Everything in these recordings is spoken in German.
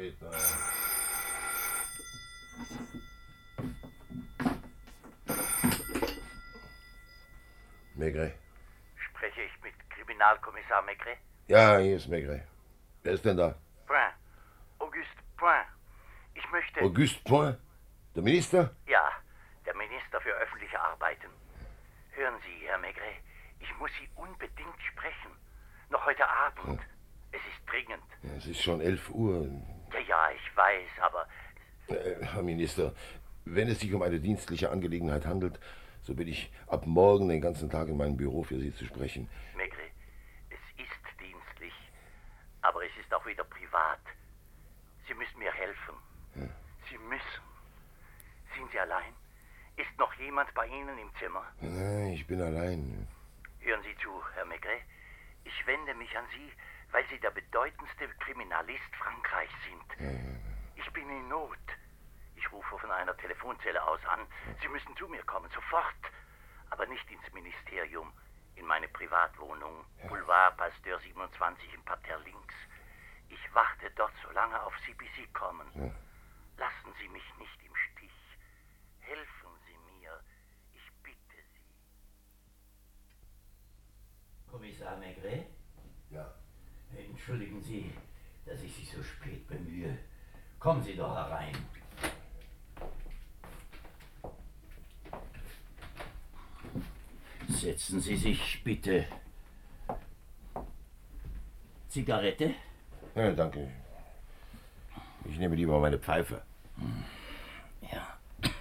später. Maigret. Spreche ich mit Kriminalkommissar Maigret? Ja, hier ist Maigret. Wer ist denn da? Point. Auguste Point. Ich möchte... Auguste Point? Der Minister? Ja, der Minister für öffentliche Arbeiten. Hören Sie, Herr Maigret, ich muss Sie unbedingt sprechen. Noch heute Abend. Ja. Es ist dringend. Ja, es ist schon 11 Uhr. Ja, ich weiß, aber... Herr Minister, wenn es sich um eine dienstliche Angelegenheit handelt, so bin ich ab morgen den ganzen Tag in meinem Büro für Sie zu sprechen. Maigret, es ist dienstlich, aber es ist auch wieder privat. Sie müssen mir helfen. Ja. Sie müssen. Sind Sie allein? Ist noch jemand bei Ihnen im Zimmer? Nein, ich bin allein. Hören Sie zu, Herr Maigret. Ich wende mich an Sie, weil Sie der bedeutendste Kriminalist Frankreichs sind. Ja. Ich bin in Not. Ich rufe von einer Telefonzelle aus an. Sie müssen zu mir kommen, sofort. Aber nicht ins Ministerium, in meine Privatwohnung, Boulevard Pasteur 27 im Parterre links. Ich warte dort so lange auf Sie, bis Sie kommen. Ja. Lassen Sie mich nicht im Stich. Helfen Sie mir. Ich bitte Sie. Kommissar Maigret? Ja. Entschuldigen Sie, dass ich Sie so spät bemühe. Kommen Sie doch herein. Setzen Sie sich bitte. Zigarette? Ja, danke. Ich nehme lieber meine Pfeife. Ja.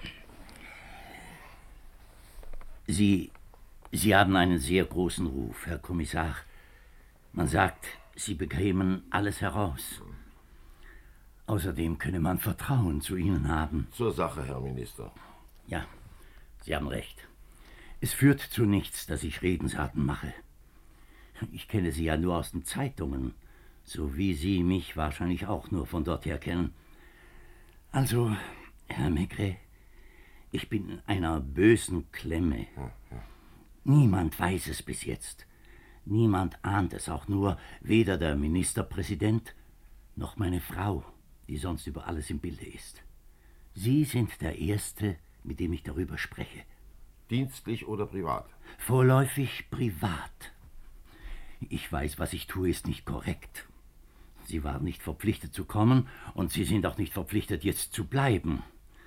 Sie haben einen sehr großen Ruf, Herr Kommissar. Man sagt, Sie bekämen alles heraus. Außerdem könne man Vertrauen zu Ihnen haben. Zur Sache, Herr Minister. Ja, Sie haben recht. Es führt zu nichts, dass ich Redensarten mache. Ich kenne Sie ja nur aus den Zeitungen, so wie Sie mich wahrscheinlich auch nur von dort her kennen. Also, Herr Maigret, ich bin in einer bösen Klemme. Niemand weiß es bis jetzt. Niemand ahnt es auch nur, weder der Ministerpräsident noch meine Frau, die sonst über alles im Bilde ist. Sie sind der Erste, mit dem ich darüber spreche. Dienstlich oder privat? Vorläufig privat. Ich weiß, was ich tue, ist nicht korrekt. Sie waren nicht verpflichtet zu kommen und Sie sind auch nicht verpflichtet, jetzt zu bleiben.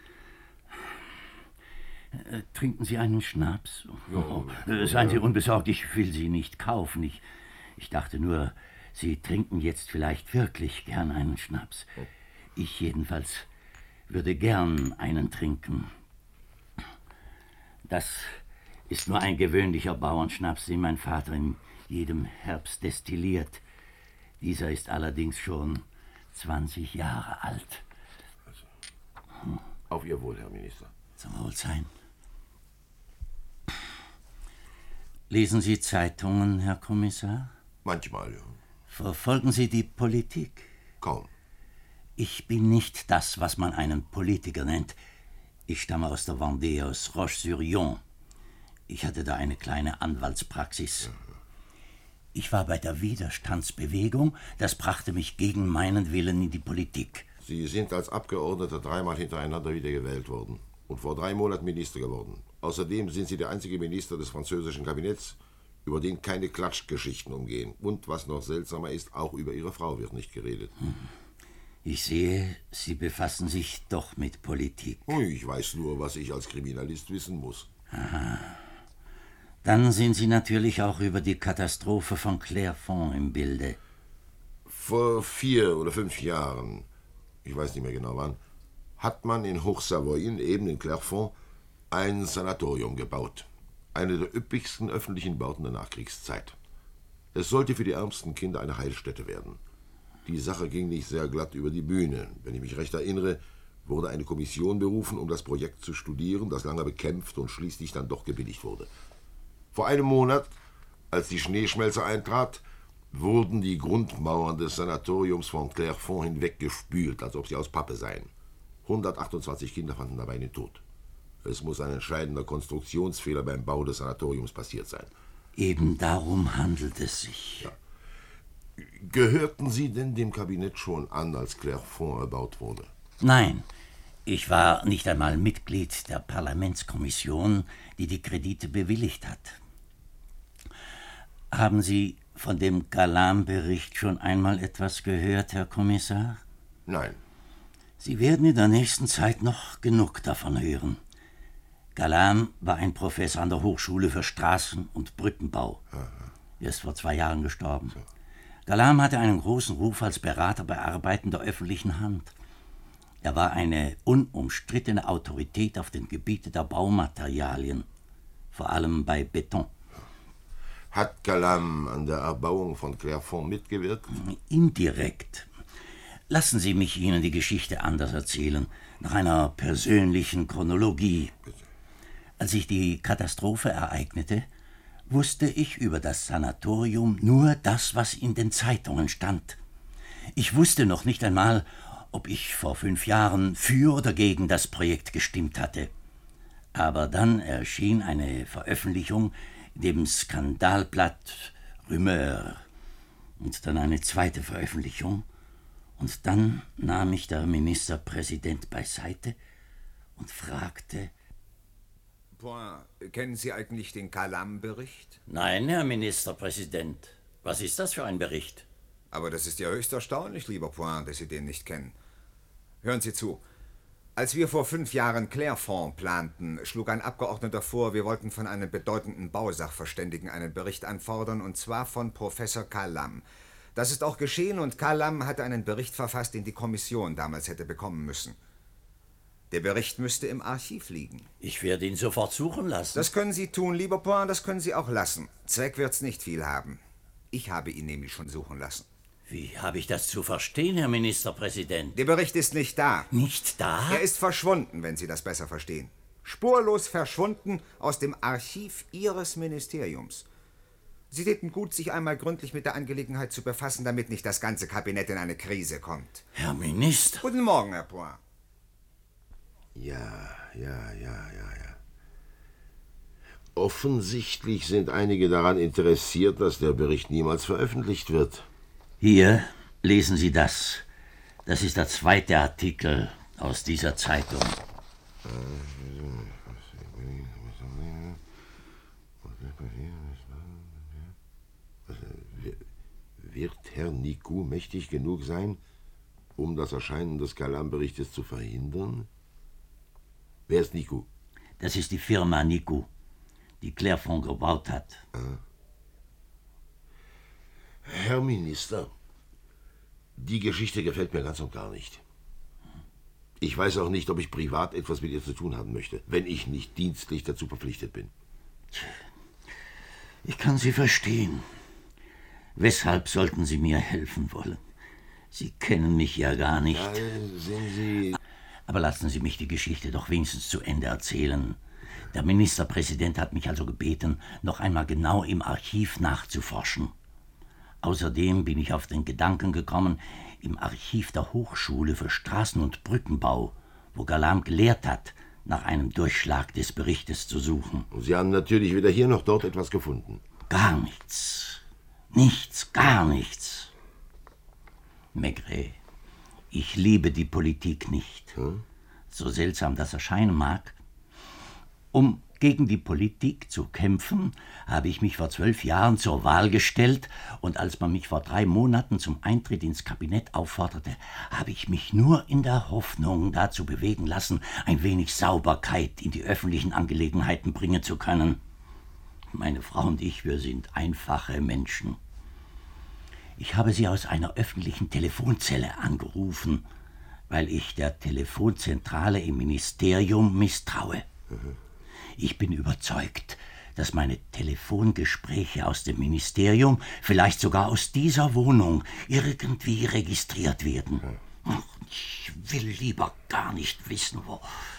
Trinken Sie einen Schnaps? Seien Sie unbesorgt, ich will Sie nicht kaufen. Ich dachte nur, Sie trinken jetzt vielleicht wirklich gern einen Schnaps. Ich jedenfalls würde gern einen trinken. Das ist nur ein gewöhnlicher Bauernschnaps, den mein Vater in jedem Herbst destilliert. Dieser ist allerdings schon 20 Jahre alt. Auf Ihr Wohl, Herr Minister. Zum Wohlsein. Lesen Sie Zeitungen, Herr Kommissar? Manchmal, ja. Verfolgen Sie die Politik? Kaum. Ich bin nicht das, was man einen Politiker nennt. Ich stamme aus der Vendée, aus Roche-sur-Yon. Ich hatte da eine kleine Anwaltspraxis. Ich war bei der Widerstandsbewegung. Das brachte mich gegen meinen Willen in die Politik. Sie sind als Abgeordneter 3-mal hintereinander wiedergewählt worden und vor 3 Monaten Minister geworden. Außerdem sind Sie der einzige Minister des französischen Kabinetts, über den keine Klatschgeschichten umgehen. Und was noch seltsamer ist, auch über Ihre Frau wird nicht geredet. Ich sehe, Sie befassen sich doch mit Politik. Ich weiß nur, was ich als Kriminalist wissen muss. Aha. Dann sind Sie natürlich auch über die Katastrophe von Clairefonds im Bilde. Vor 4 oder 5 Jahren, ich weiß nicht mehr genau wann, hat man in Hochsavoyen, eben in Clairefonds, ein Sanatorium gebaut. Eine der üppigsten öffentlichen Bauten der Nachkriegszeit. Es sollte für die ärmsten Kinder eine Heilstätte werden. Die Sache ging nicht sehr glatt über die Bühne. Wenn ich mich recht erinnere, wurde eine Kommission berufen, um das Projekt zu studieren, das lange bekämpft und schließlich dann doch gebilligt wurde. Vor einem Monat, als die Schneeschmelze eintrat, wurden die Grundmauern des Sanatoriums von Clairefonds hinweggespült, als ob sie aus Pappe seien. 128 Kinder fanden dabei den Tod. Es muss ein entscheidender Konstruktionsfehler beim Bau des Sanatoriums passiert sein. Eben darum handelt es sich. Ja. Gehörten Sie denn dem Kabinett schon an, als Clerfond erbaut wurde? Nein, ich war nicht einmal Mitglied der Parlamentskommission, die die Kredite bewilligt hat. Haben Sie von dem Calam-Bericht schon einmal etwas gehört, Herr Kommissar? Nein. Sie werden in der nächsten Zeit noch genug davon hören. Calam war ein Professor an der Hochschule für Straßen- und Brückenbau. Er ist vor 2 Jahren gestorben. Calam hatte einen großen Ruf als Berater bei Arbeiten der öffentlichen Hand. Er war eine unumstrittene Autorität auf dem Gebiet der Baumaterialien, vor allem bei Beton. Hat Calam an der Erbauung von Clerfond mitgewirkt? Indirekt. Lassen Sie mich Ihnen die Geschichte anders erzählen, nach einer persönlichen Chronologie. Als sich die Katastrophe ereignete, wusste ich über das Sanatorium nur das, was in den Zeitungen stand. Ich wusste noch nicht einmal, ob ich vor 5 Jahren für oder gegen das Projekt gestimmt hatte. Aber dann erschien eine Veröffentlichung in dem Skandalblatt Rumeur und dann eine zweite Veröffentlichung. Und dann nahm mich der Ministerpräsident beiseite und fragte: Point, kennen Sie eigentlich den Calam-Bericht? Nein, Herr Ministerpräsident. Was ist das für ein Bericht? Aber das ist ja höchst erstaunlich, lieber Point, dass Sie den nicht kennen. Hören Sie zu. Als wir vor 5 Jahren Clerfond planten, schlug ein Abgeordneter vor, wir wollten von einem bedeutenden Bausachverständigen einen Bericht anfordern, und zwar von Professor Calam. Das ist auch geschehen, und Calam hatte einen Bericht verfasst, den die Kommission damals hätte bekommen müssen. Der Bericht müsste im Archiv liegen. Ich werde ihn sofort suchen lassen. Das können Sie tun, lieber Point, das können Sie auch lassen. Zweck wird's nicht viel haben. Ich habe ihn nämlich schon suchen lassen. Wie habe ich das zu verstehen, Herr Ministerpräsident? Der Bericht ist nicht da. Nicht da? Er ist verschwunden, wenn Sie das besser verstehen. Spurlos verschwunden aus dem Archiv Ihres Ministeriums. Sie täten gut, sich einmal gründlich mit der Angelegenheit zu befassen, damit nicht das ganze Kabinett in eine Krise kommt. Herr Minister. Guten Morgen, Herr Point. Ja. Offensichtlich sind einige daran interessiert, dass der Bericht niemals veröffentlicht wird. Hier lesen Sie das. Das ist der 2. Artikel aus dieser Zeitung. Wird Herr Nicou mächtig genug sein, um das Erscheinen des Calam-Berichtes zu verhindern? Wer ist Nicou? Das ist die Firma Nicou, die Clerfond gebaut hat. Herr Minister, die Geschichte gefällt mir ganz und gar nicht. Ich weiß auch nicht, ob ich privat etwas mit ihr zu tun haben möchte, wenn ich nicht dienstlich dazu verpflichtet bin. Ich kann Sie verstehen. Weshalb sollten Sie mir helfen wollen? Sie kennen mich ja gar nicht. Ja, sehen Sie... Aber lassen Sie mich die Geschichte doch wenigstens zu Ende erzählen. Der Ministerpräsident hat mich also gebeten, noch einmal genau im Archiv nachzuforschen. Außerdem bin ich auf den Gedanken gekommen, im Archiv der Hochschule für Straßen- und Brückenbau, wo Calam gelehrt hat, nach einem Durchschlag des Berichtes zu suchen. Und Sie haben natürlich weder hier noch dort etwas gefunden. Gar nichts. Nichts, gar nichts. Maigret, ich liebe die Politik nicht. So seltsam das erscheinen mag. Um gegen die Politik zu kämpfen, habe ich mich vor 12 Jahren zur Wahl gestellt, und als man mich vor 3 Monaten zum Eintritt ins Kabinett aufforderte, habe ich mich nur in der Hoffnung dazu bewegen lassen, ein wenig Sauberkeit in die öffentlichen Angelegenheiten bringen zu können. Meine Frau und ich, wir sind einfache Menschen. Ich habe sie aus einer öffentlichen Telefonzelle angerufen, weil ich der Telefonzentrale im Ministerium misstraue. Ich bin überzeugt, dass meine Telefongespräche aus dem Ministerium, vielleicht sogar aus dieser Wohnung, irgendwie registriert werden. Ich will lieber gar nicht wissen, wo.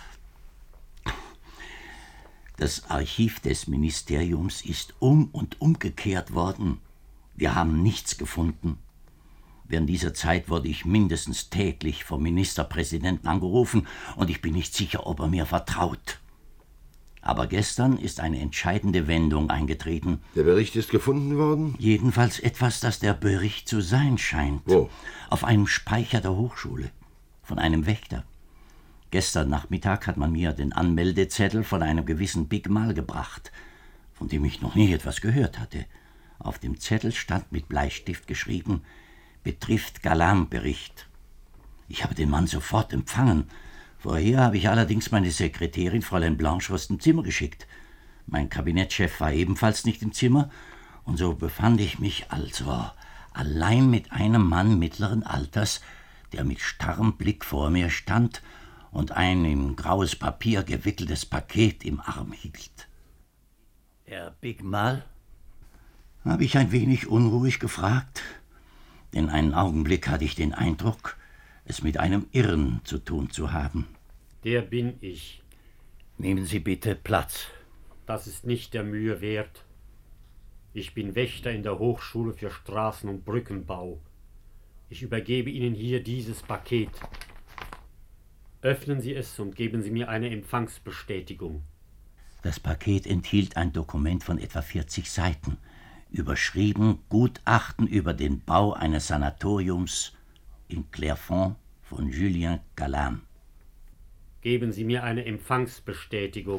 Das Archiv des Ministeriums ist um- und umgekehrt worden. Wir haben nichts gefunden. Während dieser Zeit wurde ich mindestens täglich vom Ministerpräsidenten angerufen, und ich bin nicht sicher, ob er mir vertraut. Aber gestern ist eine entscheidende Wendung eingetreten. Der Bericht ist gefunden worden? Jedenfalls etwas, das der Bericht zu sein scheint. Wo? Auf einem Speicher der Hochschule. Von einem Wächter. Gestern Nachmittag hat man mir den Anmeldezettel von einem gewissen Big Mal gebracht, von dem ich noch nie etwas gehört hatte. Auf dem Zettel stand mit Bleistift geschrieben: Betrifft Galan-Bericht. Ich habe den Mann sofort empfangen. Vorher habe ich allerdings meine Sekretärin, Fräulein Blanche, aus dem Zimmer geschickt. Mein Kabinettschef war ebenfalls nicht im Zimmer, und so befand ich mich also allein mit einem Mann mittleren Alters, der mit starrem Blick vor mir stand und ein in graues Papier gewickeltes Paket im Arm hielt. »Herr Big Mal?« habe ich ein wenig unruhig gefragt, denn einen Augenblick hatte ich den Eindruck, es mit einem Irren zu tun zu haben. Der bin ich. Nehmen Sie bitte Platz. Das ist nicht der Mühe wert. Ich bin Wächter in der Hochschule für Straßen- und Brückenbau. Ich übergebe Ihnen hier dieses Paket. Öffnen Sie es und geben Sie mir eine Empfangsbestätigung. Das Paket enthielt ein Dokument von etwa 40 Seiten, überschrieben Gutachten über den Bau eines Sanatoriums in Clairefonds von Julien Galan. Geben Sie mir eine Empfangsbestätigung.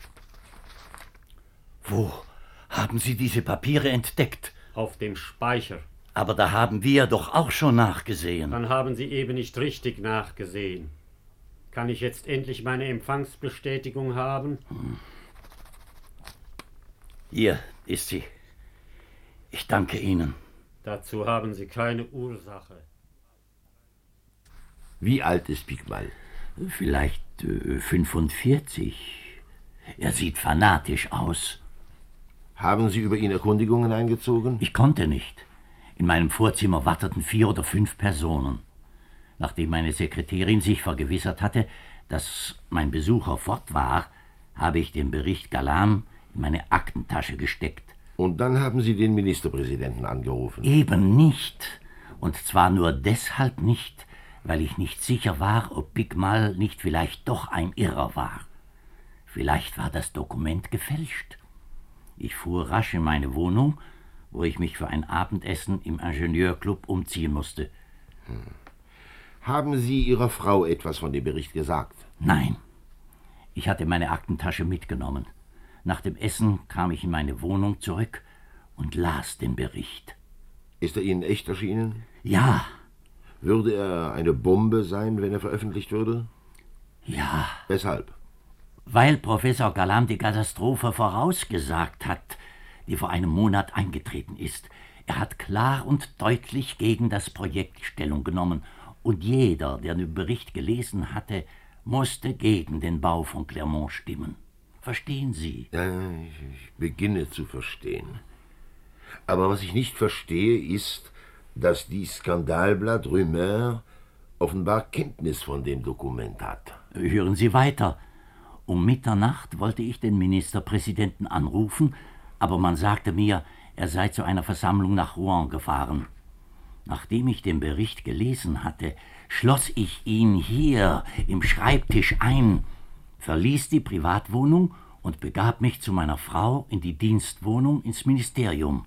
Wo haben Sie diese Papiere entdeckt? Auf dem Speicher. Aber da haben wir doch auch schon nachgesehen. Dann haben Sie eben nicht richtig nachgesehen. Kann ich jetzt endlich meine Empfangsbestätigung haben? Hier ist sie. Ich danke Ihnen. Dazu haben Sie keine Ursache. Wie alt ist Big Mal? Vielleicht 45. Er sieht fanatisch aus. Haben Sie über ihn Erkundigungen eingezogen? Ich konnte nicht. In meinem Vorzimmer warteten 4 oder 5 Personen. Nachdem meine Sekretärin sich vergewissert hatte, dass mein Besucher fort war, habe ich den Bericht Galan in meine Aktentasche gesteckt. Und dann haben Sie den Ministerpräsidenten angerufen? Eben nicht. Und zwar nur deshalb nicht, weil ich nicht sicher war, ob Big Mal nicht vielleicht doch ein Irrer war. Vielleicht war das Dokument gefälscht. Ich fuhr rasch in meine Wohnung, wo ich mich für ein Abendessen im Ingenieurclub umziehen musste. Haben Sie Ihrer Frau etwas von dem Bericht gesagt? Nein. Ich hatte meine Aktentasche mitgenommen. Nach dem Essen kam ich in meine Wohnung zurück und las den Bericht. Ist er Ihnen echt erschienen? Ja. Würde er eine Bombe sein, wenn er veröffentlicht würde? Ja. Weshalb? Weil Professor Galan die Katastrophe vorausgesagt hat, die vor einem Monat eingetreten ist. Er hat klar und deutlich gegen das Projekt Stellung genommen, und jeder, der den Bericht gelesen hatte, musste gegen den Bau von Clermont stimmen. Verstehen Sie? Ja, ich beginne zu verstehen. Aber was ich nicht verstehe, ist, dass die Skandalblatt Rumeur offenbar Kenntnis von dem Dokument hat. Hören Sie weiter. Um Mitternacht wollte ich den Ministerpräsidenten anrufen, aber man sagte mir, er sei zu einer Versammlung nach Rouen gefahren. Nachdem ich den Bericht gelesen hatte, schloss ich ihn hier im Schreibtisch ein, verließ die Privatwohnung und begab mich zu meiner Frau in die Dienstwohnung ins Ministerium.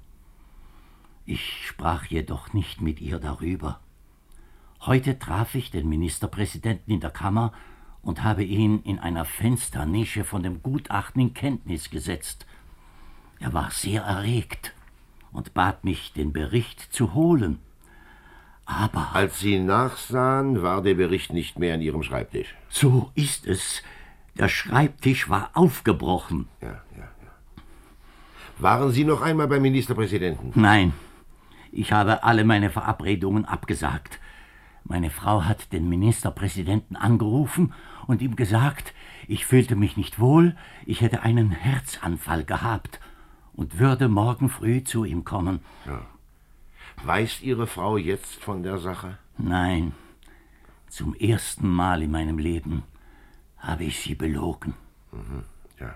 Ich sprach jedoch nicht mit ihr darüber. Heute traf ich den Ministerpräsidenten in der Kammer und habe ihn in einer Fensternische von dem Gutachten in Kenntnis gesetzt. Er war sehr erregt und bat mich, den Bericht zu holen. Aber als Sie nachsahen, war der Bericht nicht mehr an Ihrem Schreibtisch. So ist es. Der Schreibtisch war aufgebrochen. Ja. Waren Sie noch einmal beim Ministerpräsidenten? Nein, ich habe alle meine Verabredungen abgesagt. Meine Frau hat den Ministerpräsidenten angerufen und ihm gesagt, ich fühlte mich nicht wohl, ich hätte einen Herzanfall gehabt und würde morgen früh zu ihm kommen. Ja. Weiß Ihre Frau jetzt von der Sache? Nein, zum ersten Mal in meinem Leben habe ich sie belogen. Ja.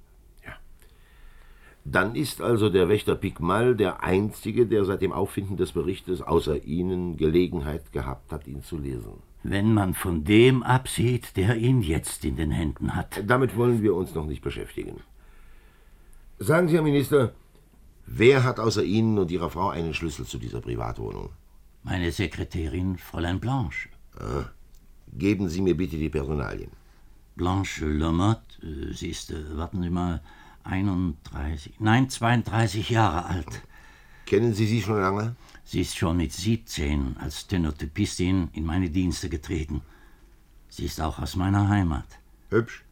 Dann ist also der Wächter Big Mal der Einzige, der seit dem Auffinden des Berichtes außer Ihnen Gelegenheit gehabt hat, ihn zu lesen. Wenn man von dem absieht, der ihn jetzt in den Händen hat. Damit wollen wir uns noch nicht beschäftigen. Sagen Sie, Herr Minister, wer hat außer Ihnen und Ihrer Frau einen Schlüssel zu dieser Privatwohnung? Meine Sekretärin, Fräulein Blanche. Ah, geben Sie mir bitte die Personalien. Blanche Lamotte, sie ist, warten Sie mal, 32 Jahre alt. Kennen Sie sie schon lange? Sie ist schon mit 17 als Stenotypistin in meine Dienste getreten. Sie ist auch aus meiner Heimat. Hübsch?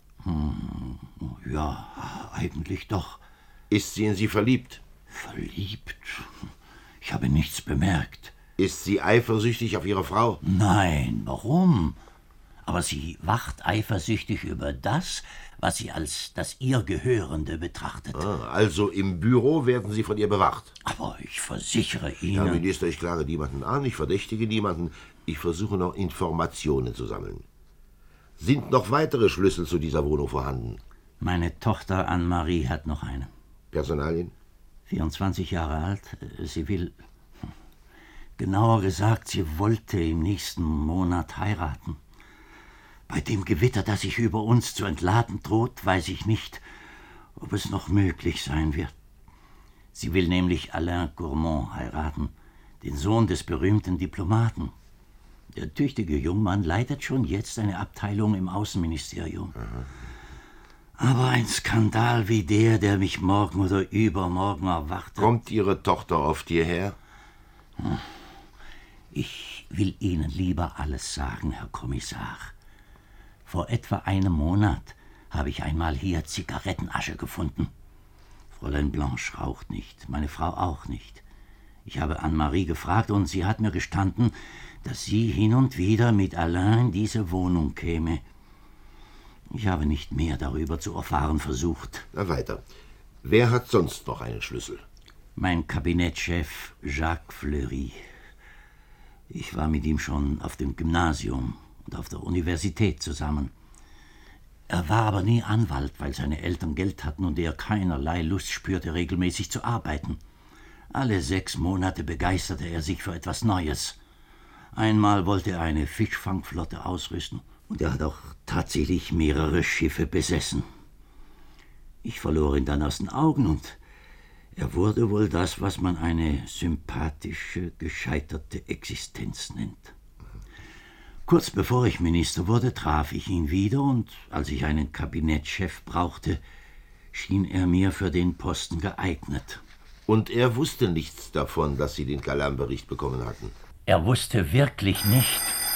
Ja, eigentlich doch. Ist sie in Sie verliebt? Verliebt? Ich habe nichts bemerkt. Ist sie eifersüchtig auf Ihre Frau? Nein, warum? Aber sie wacht eifersüchtig über das, was sie als das ihr Gehörende betrachtet. Also im Büro werden Sie von ihr bewacht? Aber ich versichere Ihnen... Herr Minister, ich klage niemanden an, ich verdächtige niemanden. Ich versuche noch Informationen zu sammeln. Sind noch weitere Schlüssel zu dieser Wohnung vorhanden? Meine Tochter Anne-Marie hat noch eine. Personalien? 24 Jahre alt. Sie will... Genauer gesagt, sie wollte im nächsten Monat heiraten. Bei dem Gewitter, das sich über uns zu entladen droht, weiß ich nicht, ob es noch möglich sein wird. Sie will nämlich Alain Gourmand heiraten, den Sohn des berühmten Diplomaten. Der tüchtige Jungmann leitet schon jetzt eine Abteilung im Außenministerium. Aber ein Skandal wie der mich morgen oder übermorgen erwartet... Kommt Ihre Tochter oft hierher? Ich will Ihnen lieber alles sagen, Herr Kommissar. Vor etwa einem Monat habe ich einmal hier Zigarettenasche gefunden. Fräulein Blanche raucht nicht, meine Frau auch nicht. Ich habe Anne-Marie gefragt und sie hat mir gestanden, dass sie hin und wieder mit Alain in diese Wohnung käme. Ich habe nicht mehr darüber zu erfahren versucht. Na weiter. Wer hat sonst noch einen Schlüssel? Mein Kabinettchef Jacques Fleury. Ich war mit ihm schon auf dem Gymnasium und auf der Universität zusammen. Er war aber nie Anwalt, weil seine Eltern Geld hatten und er keinerlei Lust spürte, regelmäßig zu arbeiten. Alle 6 Monate begeisterte er sich für etwas Neues. Einmal wollte er eine Fischfangflotte ausrüsten und er hat auch tatsächlich mehrere Schiffe besessen. Ich verlor ihn dann aus den Augen und er wurde wohl das, was man eine sympathische, gescheiterte Existenz nennt. Kurz bevor ich Minister wurde, traf ich ihn wieder und als ich einen Kabinettschef brauchte, schien er mir für den Posten geeignet. Und er wusste nichts davon, dass Sie den Calam-Bericht bekommen hatten? Er wusste wirklich nicht.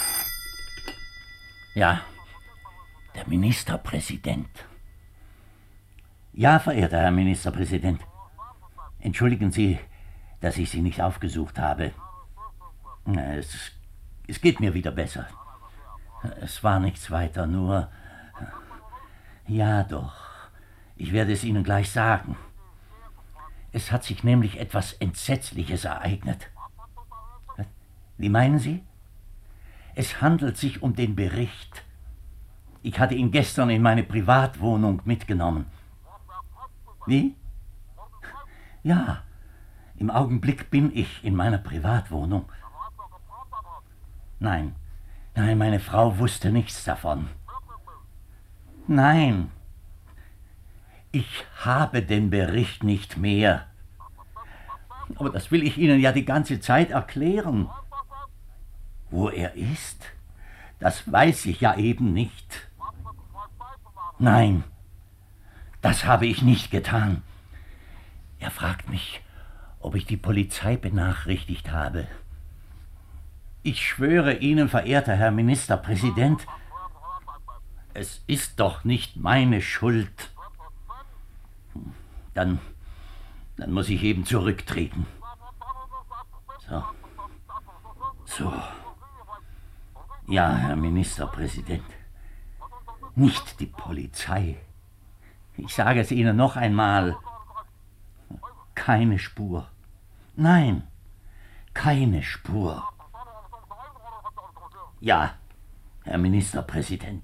Ja, der Ministerpräsident. Ja, verehrter Herr Ministerpräsident. Entschuldigen Sie, dass ich Sie nicht aufgesucht habe. Es geht mir wieder besser. Es war nichts weiter, nur... Ja doch, ich werde es Ihnen gleich sagen. Es hat sich nämlich etwas Entsetzliches ereignet. Wie meinen Sie? Es handelt sich um den Bericht. Ich hatte ihn gestern in meine Privatwohnung mitgenommen. Wie? Ja, im Augenblick bin ich in meiner Privatwohnung. Nein, meine Frau wusste nichts davon. Nein, ich habe den Bericht nicht mehr. Aber das will ich Ihnen ja die ganze Zeit erklären. Wo er ist, das weiß ich ja eben nicht. Nein, das habe ich nicht getan. Er fragt mich, ob ich die Polizei benachrichtigt habe. Ich schwöre Ihnen, verehrter Herr Ministerpräsident, es ist doch nicht meine Schuld. Dann muss ich eben zurücktreten. So. Ja, Herr Ministerpräsident. Nicht die Polizei. Ich sage es Ihnen noch einmal. Keine Spur. Nein, keine Spur. Ja, Herr Ministerpräsident.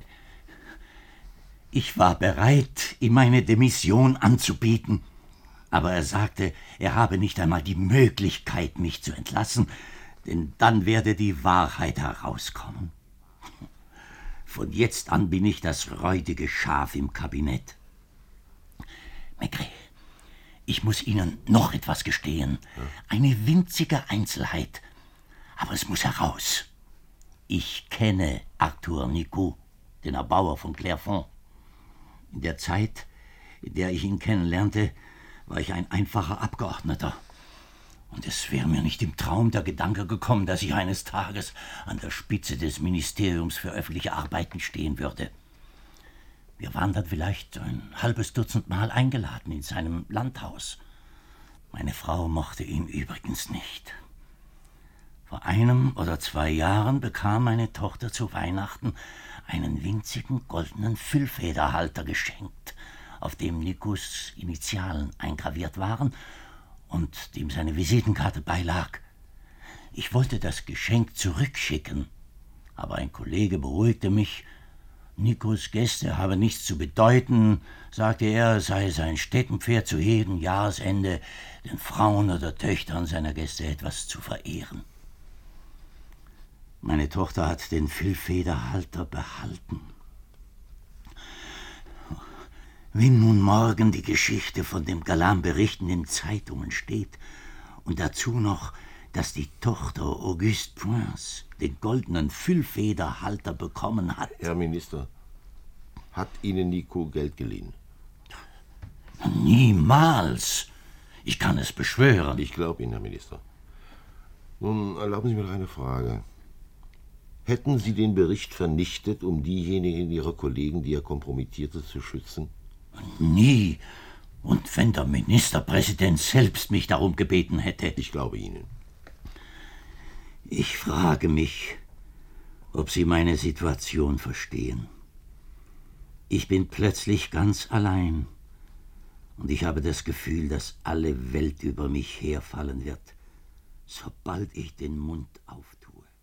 Ich war bereit, ihm meine Demission anzubieten. Aber er sagte, er habe nicht einmal die Möglichkeit, mich zu entlassen, denn dann werde die Wahrheit herauskommen. Von jetzt an bin ich das räudige Schaf im Kabinett. Maigret, ich muss Ihnen noch etwas gestehen. Eine winzige Einzelheit. Aber es muss heraus. Ich kenne Arthur Nicot, den Erbauer von Clairefonds. In der Zeit, in der ich ihn kennenlernte, war ich ein einfacher Abgeordneter. Und es wäre mir nicht im Traum der Gedanke gekommen, dass ich eines Tages an der Spitze des Ministeriums für öffentliche Arbeiten stehen würde. Wir waren dann vielleicht ein halbes Dutzend Mal eingeladen in seinem Landhaus. Meine Frau mochte ihn übrigens nicht. Vor 1 oder 2 Jahren bekam meine Tochter zu Weihnachten einen winzigen goldenen Füllfederhalter geschenkt, auf dem Nicots Initialen eingraviert waren und dem seine Visitenkarte beilag. Ich wollte das Geschenk zurückschicken, aber ein Kollege beruhigte mich. Nicots Gäste habe nichts zu bedeuten, sagte er, sei sein Steckenpferd zu jedem Jahresende, den Frauen oder Töchtern seiner Gäste etwas zu verehren. Meine Tochter hat den Füllfederhalter behalten. Wenn nun morgen die Geschichte von dem Galan-Bericht in den Zeitungen steht und dazu noch, dass die Tochter Auguste Poins den goldenen Füllfederhalter bekommen hat. Herr Minister, hat Ihnen Nicot Geld geliehen? Niemals. Ich kann es beschwören. Ich glaube Ihnen, Herr Minister. Nun erlauben Sie mir noch eine Frage. Hätten Sie den Bericht vernichtet, um diejenigen Ihrer Kollegen, die er kompromittierte, zu schützen? Nie. Und wenn der Ministerpräsident selbst mich darum gebeten hätte. Ich glaube Ihnen. Ich frage mich, ob Sie meine Situation verstehen. Ich bin plötzlich ganz allein. Und ich habe das Gefühl, dass alle Welt über mich herfallen wird, sobald ich den Mund auftue.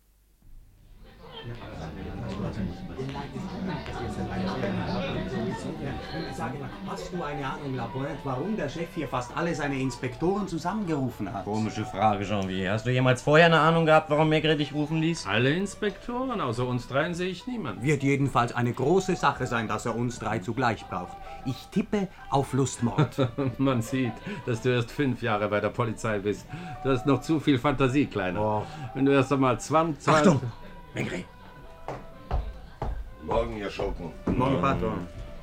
Hast du eine Ahnung, Lapointe, warum der Chef hier fast alle seine Inspektoren zusammengerufen hat? Komische Frage, Janvier. Hast du jemals vorher eine Ahnung gehabt, warum Maigret dich rufen ließ? Alle Inspektoren, außer uns dreien sehe ich niemanden. Wird jedenfalls eine große Sache sein, dass er uns 3 zugleich braucht. Ich tippe auf Lustmord. Man sieht, dass du erst 5 Jahre bei der Polizei bist. Du hast noch zu viel Fantasie, Kleiner. Oh. Wenn du erst einmal 20... Achtung, Maigret. Morgen, Herr Schurken. Morgen, Patron.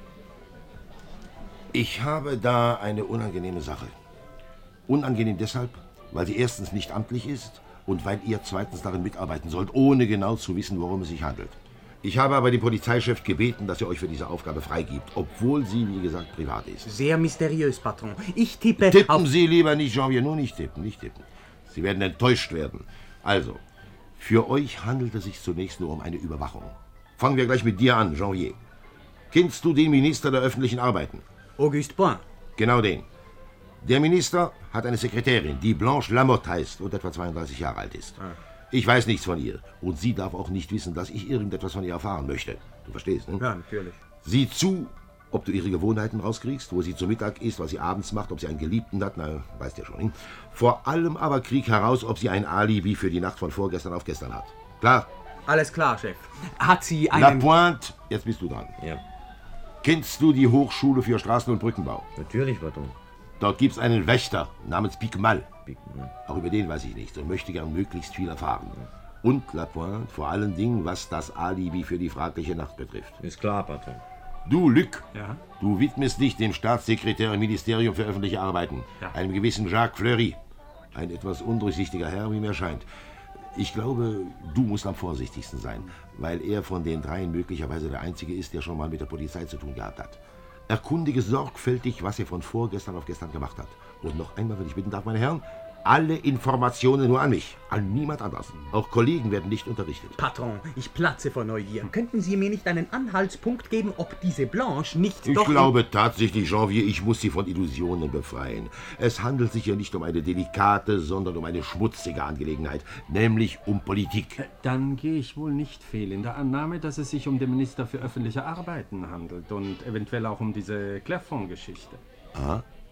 Ich habe da eine unangenehme Sache. Unangenehm deshalb, weil sie erstens nicht amtlich ist und weil ihr zweitens darin mitarbeiten sollt, ohne genau zu wissen, worum es sich handelt. Ich habe aber den Polizeichef gebeten, dass er euch für diese Aufgabe freigibt, obwohl sie, wie gesagt, privat ist. Sehr mysteriös, Patron. Ich tippe Tippen auf... Sie lieber nicht, Janvier, nur nicht tippen, nicht tippen. Sie werden enttäuscht werden. Also, für euch handelt es sich zunächst nur um eine Überwachung. Fangen wir gleich mit dir an, Janvier. Kennst du den Minister der öffentlichen Arbeiten? Auguste Poins. Genau den. Der Minister hat eine Sekretärin, die Blanche Lamotte heißt und etwa 32 Jahre alt ist. Ich weiß nichts von ihr und sie darf auch nicht wissen, dass ich irgendetwas von ihr erfahren möchte. Du verstehst, ne? Ja, natürlich. Sieh zu, ob du ihre Gewohnheiten rauskriegst, wo sie zu Mittag isst, was sie abends macht, ob sie einen Geliebten hat, na, weißt ja schon. Nicht? Vor allem aber krieg heraus, ob sie ein Alibi für die Nacht von vorgestern auf gestern hat. Klar? Alles klar, Chef. Hat sie einen... Lapointe, jetzt bist du dran. Ja. Kennst du die Hochschule für Straßen- und Brückenbau? Natürlich, Patron. Dort gibt's einen Wächter namens Picmal. Picmal. Auch über den weiß ich nichts und möchte gern möglichst viel erfahren. Und, Lapointe, vor allen Dingen, was das Alibi für die fragliche Nacht betrifft. Ist klar, Patron. Du, Luc, Ja? du widmest dich dem Staatssekretär im Ministerium für öffentliche Arbeiten, Ja. einem gewissen Jacques Fleury. Ein etwas undurchsichtiger Herr, wie mir scheint. Ich glaube, du musst am vorsichtigsten sein, weil er von den 3 möglicherweise der Einzige ist, der schon mal mit der Polizei zu tun gehabt hat. Erkundige sorgfältig, was er von vorgestern auf gestern gemacht hat. Und noch einmal, wenn ich bitten darf, meine Herren, alle Informationen nur an mich, an niemand anders. Auch Kollegen werden nicht unterrichtet. Patron, ich platze vor Neugier. Könnten Sie mir nicht einen Anhaltspunkt geben, ob diese Blanche nicht Ich doch... glaube tatsächlich, Janvier, ich muss Sie von Illusionen befreien. Es handelt sich hier nicht um eine delikate, sondern um eine schmutzige Angelegenheit, nämlich um Politik. Dann gehe ich wohl nicht fehl in der Annahme, dass es sich um den Minister für öffentliche Arbeiten handelt und eventuell auch um diese Clairefonds-Geschichte.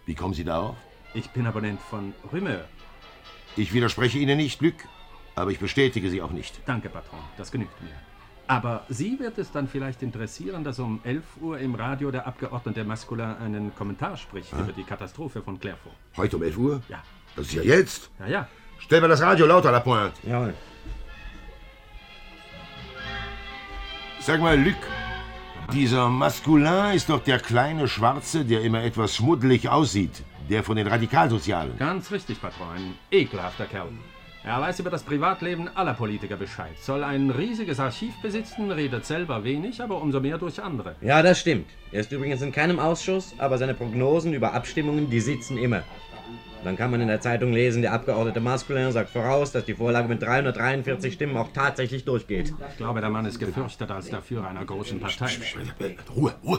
Wie kommen Sie darauf? Ich bin Abonnent von Rumeur. Ich widerspreche Ihnen nicht, Luc, aber ich bestätige Sie auch nicht. Danke, Patron, das genügt mir. Aber Sie wird es dann vielleicht interessieren, dass um 11 Uhr im Radio der Abgeordnete Masculin einen Kommentar spricht über die Katastrophe von Clairvaux. Heute um 11 Uhr? Ja. Das ist ja jetzt. Ja, ja. Stell mal das Radio lauter, Lapointe. Jawohl. Sag mal, Luc, dieser Masculin ist doch der kleine Schwarze, der immer etwas schmuddelig aussieht. Der von den Radikalsozialen. Ganz richtig, Patron. Ein ekelhafter Kerl. Er weiß über das Privatleben aller Politiker Bescheid, soll ein riesiges Archiv besitzen, redet selber wenig, aber umso mehr durch andere. Ja, das stimmt. Er ist übrigens in keinem Ausschuss, aber seine Prognosen über Abstimmungen, die sitzen immer. Dann kann man in der Zeitung lesen, der Abgeordnete Masculin sagt voraus, dass die Vorlage mit 343 Stimmen auch tatsächlich durchgeht. Ich glaube, der Mann ist gefürchteter als der Führer einer großen Partei. Ruhe, Ruhe.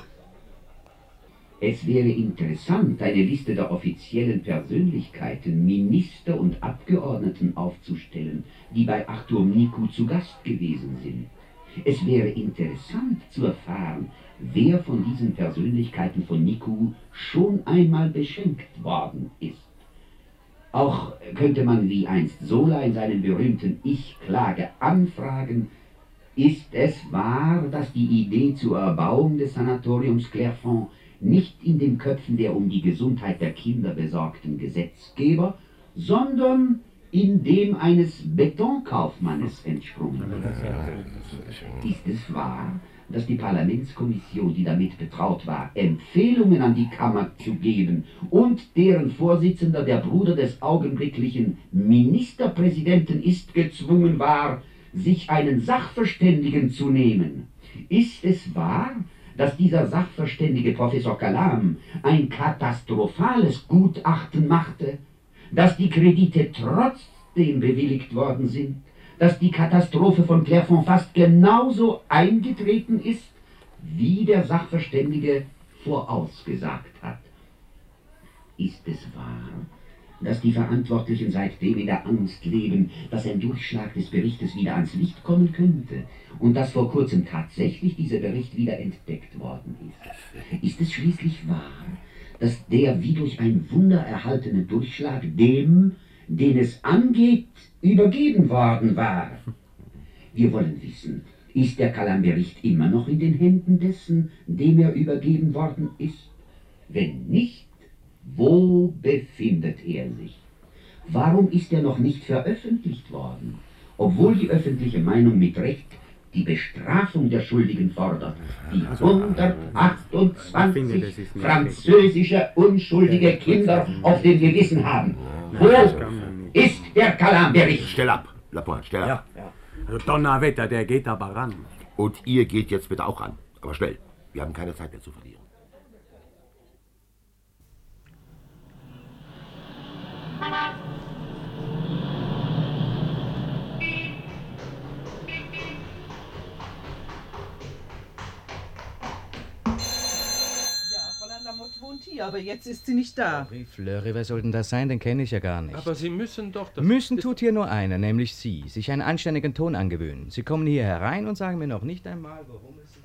Es wäre interessant, eine Liste der offiziellen Persönlichkeiten, Minister und Abgeordneten aufzustellen, die bei Arthur Nicou zu Gast gewesen sind. Es wäre interessant zu erfahren, wer von diesen Persönlichkeiten von Nicou schon einmal beschenkt worden ist. Auch könnte man wie einst Zola in seinem berühmten Ich-Klage anfragen, ist es wahr, dass die Idee zur Erbauung des Sanatoriums Clairvaux nicht in den Köpfen der um die Gesundheit der Kinder besorgten Gesetzgeber, sondern in dem eines Betonkaufmannes entsprungen ist? Ist es wahr, dass die Parlamentskommission, die damit betraut war, Empfehlungen an die Kammer zu geben und deren Vorsitzender, der Bruder des augenblicklichen Ministerpräsidenten ist, gezwungen war, sich einen Sachverständigen zu nehmen? Ist es wahr, dass dieser Sachverständige Professor Calam ein katastrophales Gutachten machte, dass die Kredite trotzdem bewilligt worden sind, dass die Katastrophe von Clairvaux fast genauso eingetreten ist, wie der Sachverständige vorausgesagt hat? Ist es wahr, dass die Verantwortlichen seitdem in der Angst leben, dass ein Durchschlag des Berichtes wieder ans Licht kommen könnte und dass vor kurzem tatsächlich dieser Bericht wieder entdeckt worden ist? Ist es schließlich wahr, dass der wie durch ein Wunder erhaltene Durchschlag dem, den es angeht, übergeben worden war? Wir wollen wissen, ist der Calam-Bericht immer noch in den Händen dessen, dem er übergeben worden ist? Wenn nicht, wo befindet er sich? Warum ist er noch nicht veröffentlicht worden, obwohl die öffentliche Meinung mit Recht die Bestrafung der Schuldigen fordert, die 128 französische unschuldige Kinder auf dem Gewissen haben? Wo ist der Calam-Bericht? Stell ab, Lapointe, stell ab. Ja. Also Donnerwetter, der geht aber ran. Und ihr geht jetzt bitte auch ran. Aber schnell, wir haben keine Zeit mehr zu verlieren. Hier, aber jetzt ist sie nicht da. Fleury, wer soll denn das sein? Den kenne ich ja gar nicht. Aber Sie müssen doch... Müssen tut hier nur einer, nämlich Sie. Sich einen anständigen Ton angewöhnen. Sie kommen hier herein und sagen mir noch nicht einmal, worum es...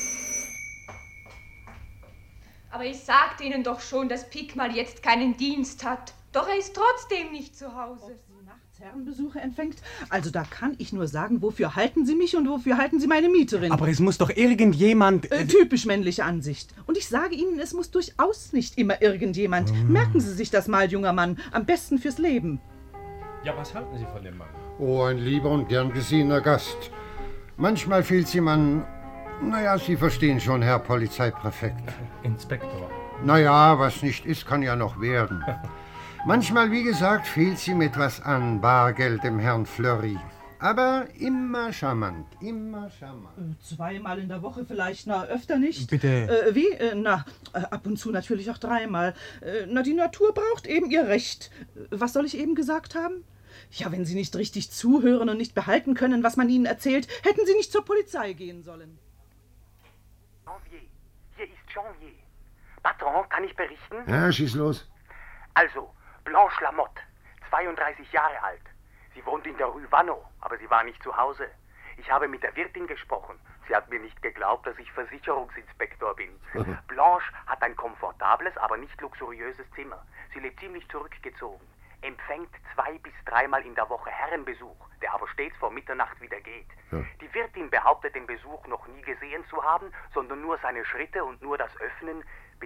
Aber ich sagte Ihnen doch schon, dass Pick mal jetzt keinen Dienst hat. Doch er ist trotzdem nicht zu Hause. Ob sie nachts Herrenbesuche empfängt? Also da kann ich nur sagen, wofür halten Sie mich und wofür halten Sie meine Mieterin? Aber es muss doch irgendjemand... typisch männliche Ansicht. Und ich sage Ihnen, es muss durchaus nicht immer irgendjemand. Merken Sie sich das mal, junger Mann. Am besten fürs Leben. Ja, was halten Sie von dem Mann? Oh, ein lieber und gern gesehener Gast. Manchmal fehlt sie man... Naja, Sie verstehen schon, Herr Polizeipräfekt. Inspektor. Naja, was nicht ist, kann ja noch werden. Manchmal, wie gesagt, fehlt sie mit etwas an Bargeld dem Herrn Fleury. Aber immer charmant, immer charmant. Zweimal in der Woche vielleicht, na, öfter nicht. Bitte. Wie? Ab und zu natürlich auch dreimal. Die Natur braucht eben ihr Recht. Was soll ich eben gesagt haben? Ja, wenn Sie nicht richtig zuhören und nicht behalten können, was man Ihnen erzählt, hätten Sie nicht zur Polizei gehen sollen. Janvier, hier ist Janvier. Patron, kann ich berichten? Ja, schieß los. Also, Blanche Lamotte, 32 Jahre alt. Sie wohnt in der Rue Vanneau, aber sie war nicht zu Hause. Ich habe mit der Wirtin gesprochen. Sie hat mir nicht geglaubt, dass ich Versicherungsinspektor bin. Blanche hat ein komfortables, aber nicht luxuriöses Zimmer. Sie lebt ziemlich zurückgezogen. Empfängt 2 bis 3 Mal in der Woche Herrenbesuch, der aber stets vor Mitternacht wieder geht. Ja. Die Wirtin behauptet, den Besuch noch nie gesehen zu haben, sondern nur seine Schritte und nur das Öffnen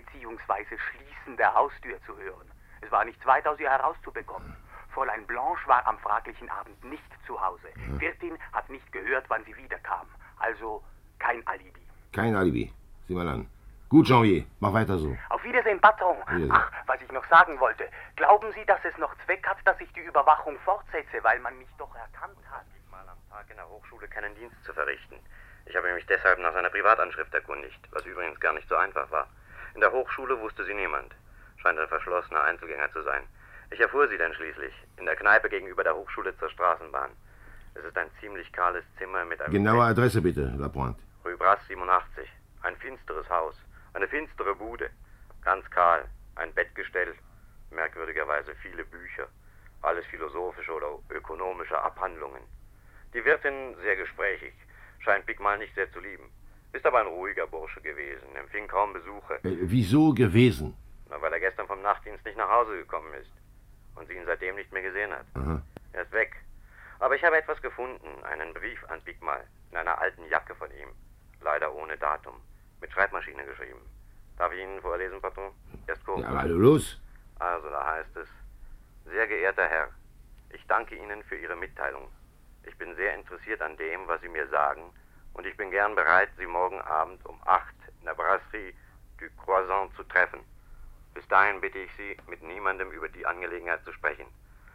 bzw. Schließen der Haustür zu hören. Es war nichts weit aus ihr herauszubekommen. Fräulein Blanche war am fraglichen Abend nicht zu Hause. Wirtin hat nicht gehört, wann sie wiederkam. Also kein Alibi. Kein Alibi. Sieh mal an. Gut, Janvier, mach weiter so. Auf Wiedersehen, Patron. Wiedersehen. Ach, was ich noch sagen wollte. Glauben Sie, dass es noch Zweck hat, dass ich die Überwachung fortsetze, weil man mich doch erkannt hat? Mal am Tag in der Hochschule keinen Dienst zu verrichten. Ich habe mich deshalb nach seiner Privatanschrift erkundigt, was übrigens gar nicht so einfach war. In der Hochschule wusste sie niemand. Scheint ein verschlossener Einzelgänger zu sein. Ich erfuhr sie dann schließlich, in der Kneipe gegenüber der Hochschule zur Straßenbahn. Es ist ein ziemlich kahles Zimmer mit einem... Genaue Adresse bitte, Lapointe. Rue Brasse 87. Ein finsteres Haus. Eine finstere Bude. Ganz kahl. Ein Bettgestell. Merkwürdigerweise viele Bücher. Alles philosophische oder ökonomische Abhandlungen. Die Wirtin sehr gesprächig. Scheint Piquemal nicht sehr zu lieben. Ist aber ein ruhiger Bursche gewesen. Empfing kaum Besuche. Wieso gewesen? Na, weil er gestern vom Nachtdienst nicht nach Hause gekommen ist. Und sie ihn seitdem nicht mehr gesehen hat. Aha. Er ist weg. Aber ich habe etwas gefunden. Einen Brief an Piquemal. In einer alten Jacke von ihm. Leider ohne Datum. Mit Schreibmaschine geschrieben. Darf ich Ihnen vorlesen, Patron? Erst kurz. Ja, also los. Also, da heißt es: Sehr geehrter Herr, ich danke Ihnen für Ihre Mitteilung. Ich bin sehr interessiert an dem, was Sie mir sagen, und ich bin gern bereit, Sie morgen Abend um 8 in der Brasserie du Croissant zu treffen. Bis dahin bitte ich Sie, mit niemandem über die Angelegenheit zu sprechen.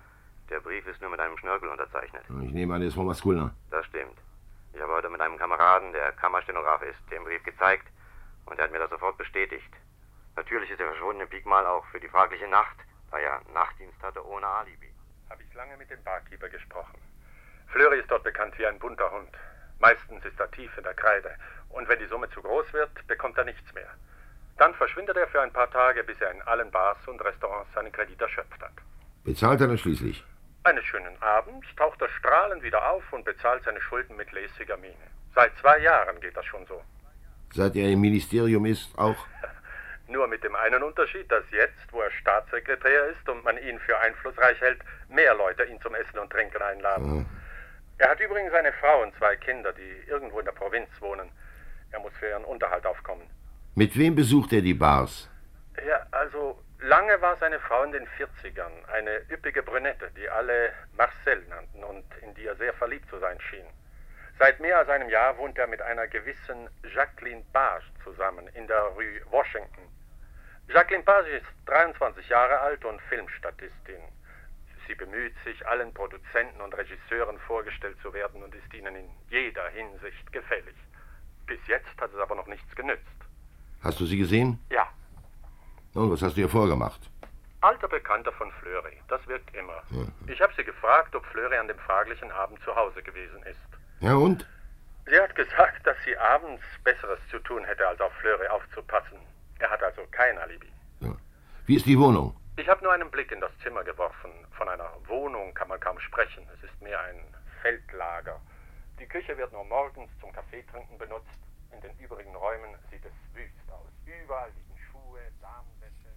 Der Brief ist nur mit einem Schnörkel unterzeichnet. Ich nehme an, er ist von Masculin. Das stimmt. Ich habe heute mit einem Kameraden, der Kammerstenograf ist, den Brief gezeigt, und er hat mir das sofort bestätigt. Natürlich ist der verschwundene Piquemal auch für die fragliche Nacht, da er Nachtdienst hatte, ohne Alibi. Habe ich lange mit dem Barkeeper gesprochen. Fleury ist dort bekannt wie ein bunter Hund. Meistens ist er tief in der Kreide. Und wenn die Summe zu groß wird, bekommt er nichts mehr. Dann verschwindet er für ein paar Tage, bis er in allen Bars und Restaurants seinen Kredit erschöpft hat. Bezahlt er dann schließlich? Eines schönen Abends taucht er strahlend wieder auf und bezahlt seine Schulden mit lässiger Miene. Seit 2 Jahren geht das schon so. Seit er im Ministerium ist, auch? Nur mit dem einen Unterschied, dass jetzt, wo er Staatssekretär ist und man ihn für einflussreich hält, mehr Leute ihn zum Essen und Trinken einladen. Er hat übrigens eine Frau und 2 Kinder, die irgendwo in der Provinz wohnen. Er muss für ihren Unterhalt aufkommen. Mit wem besucht er die Bars? Ja, also lange war seine Frau in den 40ern, eine üppige Brünette, die alle Marcel nannten und in die er sehr verliebt zu sein schien. Seit mehr als einem Jahr wohnt er mit einer gewissen Jacqueline Page zusammen in der Rue Washington. Jacqueline Page ist 23 Jahre alt und Filmstatistin. Sie bemüht sich, allen Produzenten und Regisseuren vorgestellt zu werden und ist ihnen in jeder Hinsicht gefällig. Bis jetzt hat es aber noch nichts genützt. Hast du sie gesehen? Ja. Und was hast du ihr vorgemacht? Alter Bekannter von Fleury, das wirkt immer. Ja. Ich habe sie gefragt, ob Fleury an dem fraglichen Abend zu Hause gewesen ist. Ja, und? Sie hat gesagt, dass sie abends Besseres zu tun hätte, als auf Fleury aufzupassen. Er hat also kein Alibi. Ja. Wie ist die Wohnung? Ich habe nur einen Blick in das Zimmer geworfen. Von einer Wohnung kann man kaum sprechen. Es ist mehr ein Feldlager. Die Küche wird nur morgens zum Kaffeetrinken benutzt. In den übrigen Räumen sieht es wüst aus. Überall liegen Schuhe, Damenwäsche,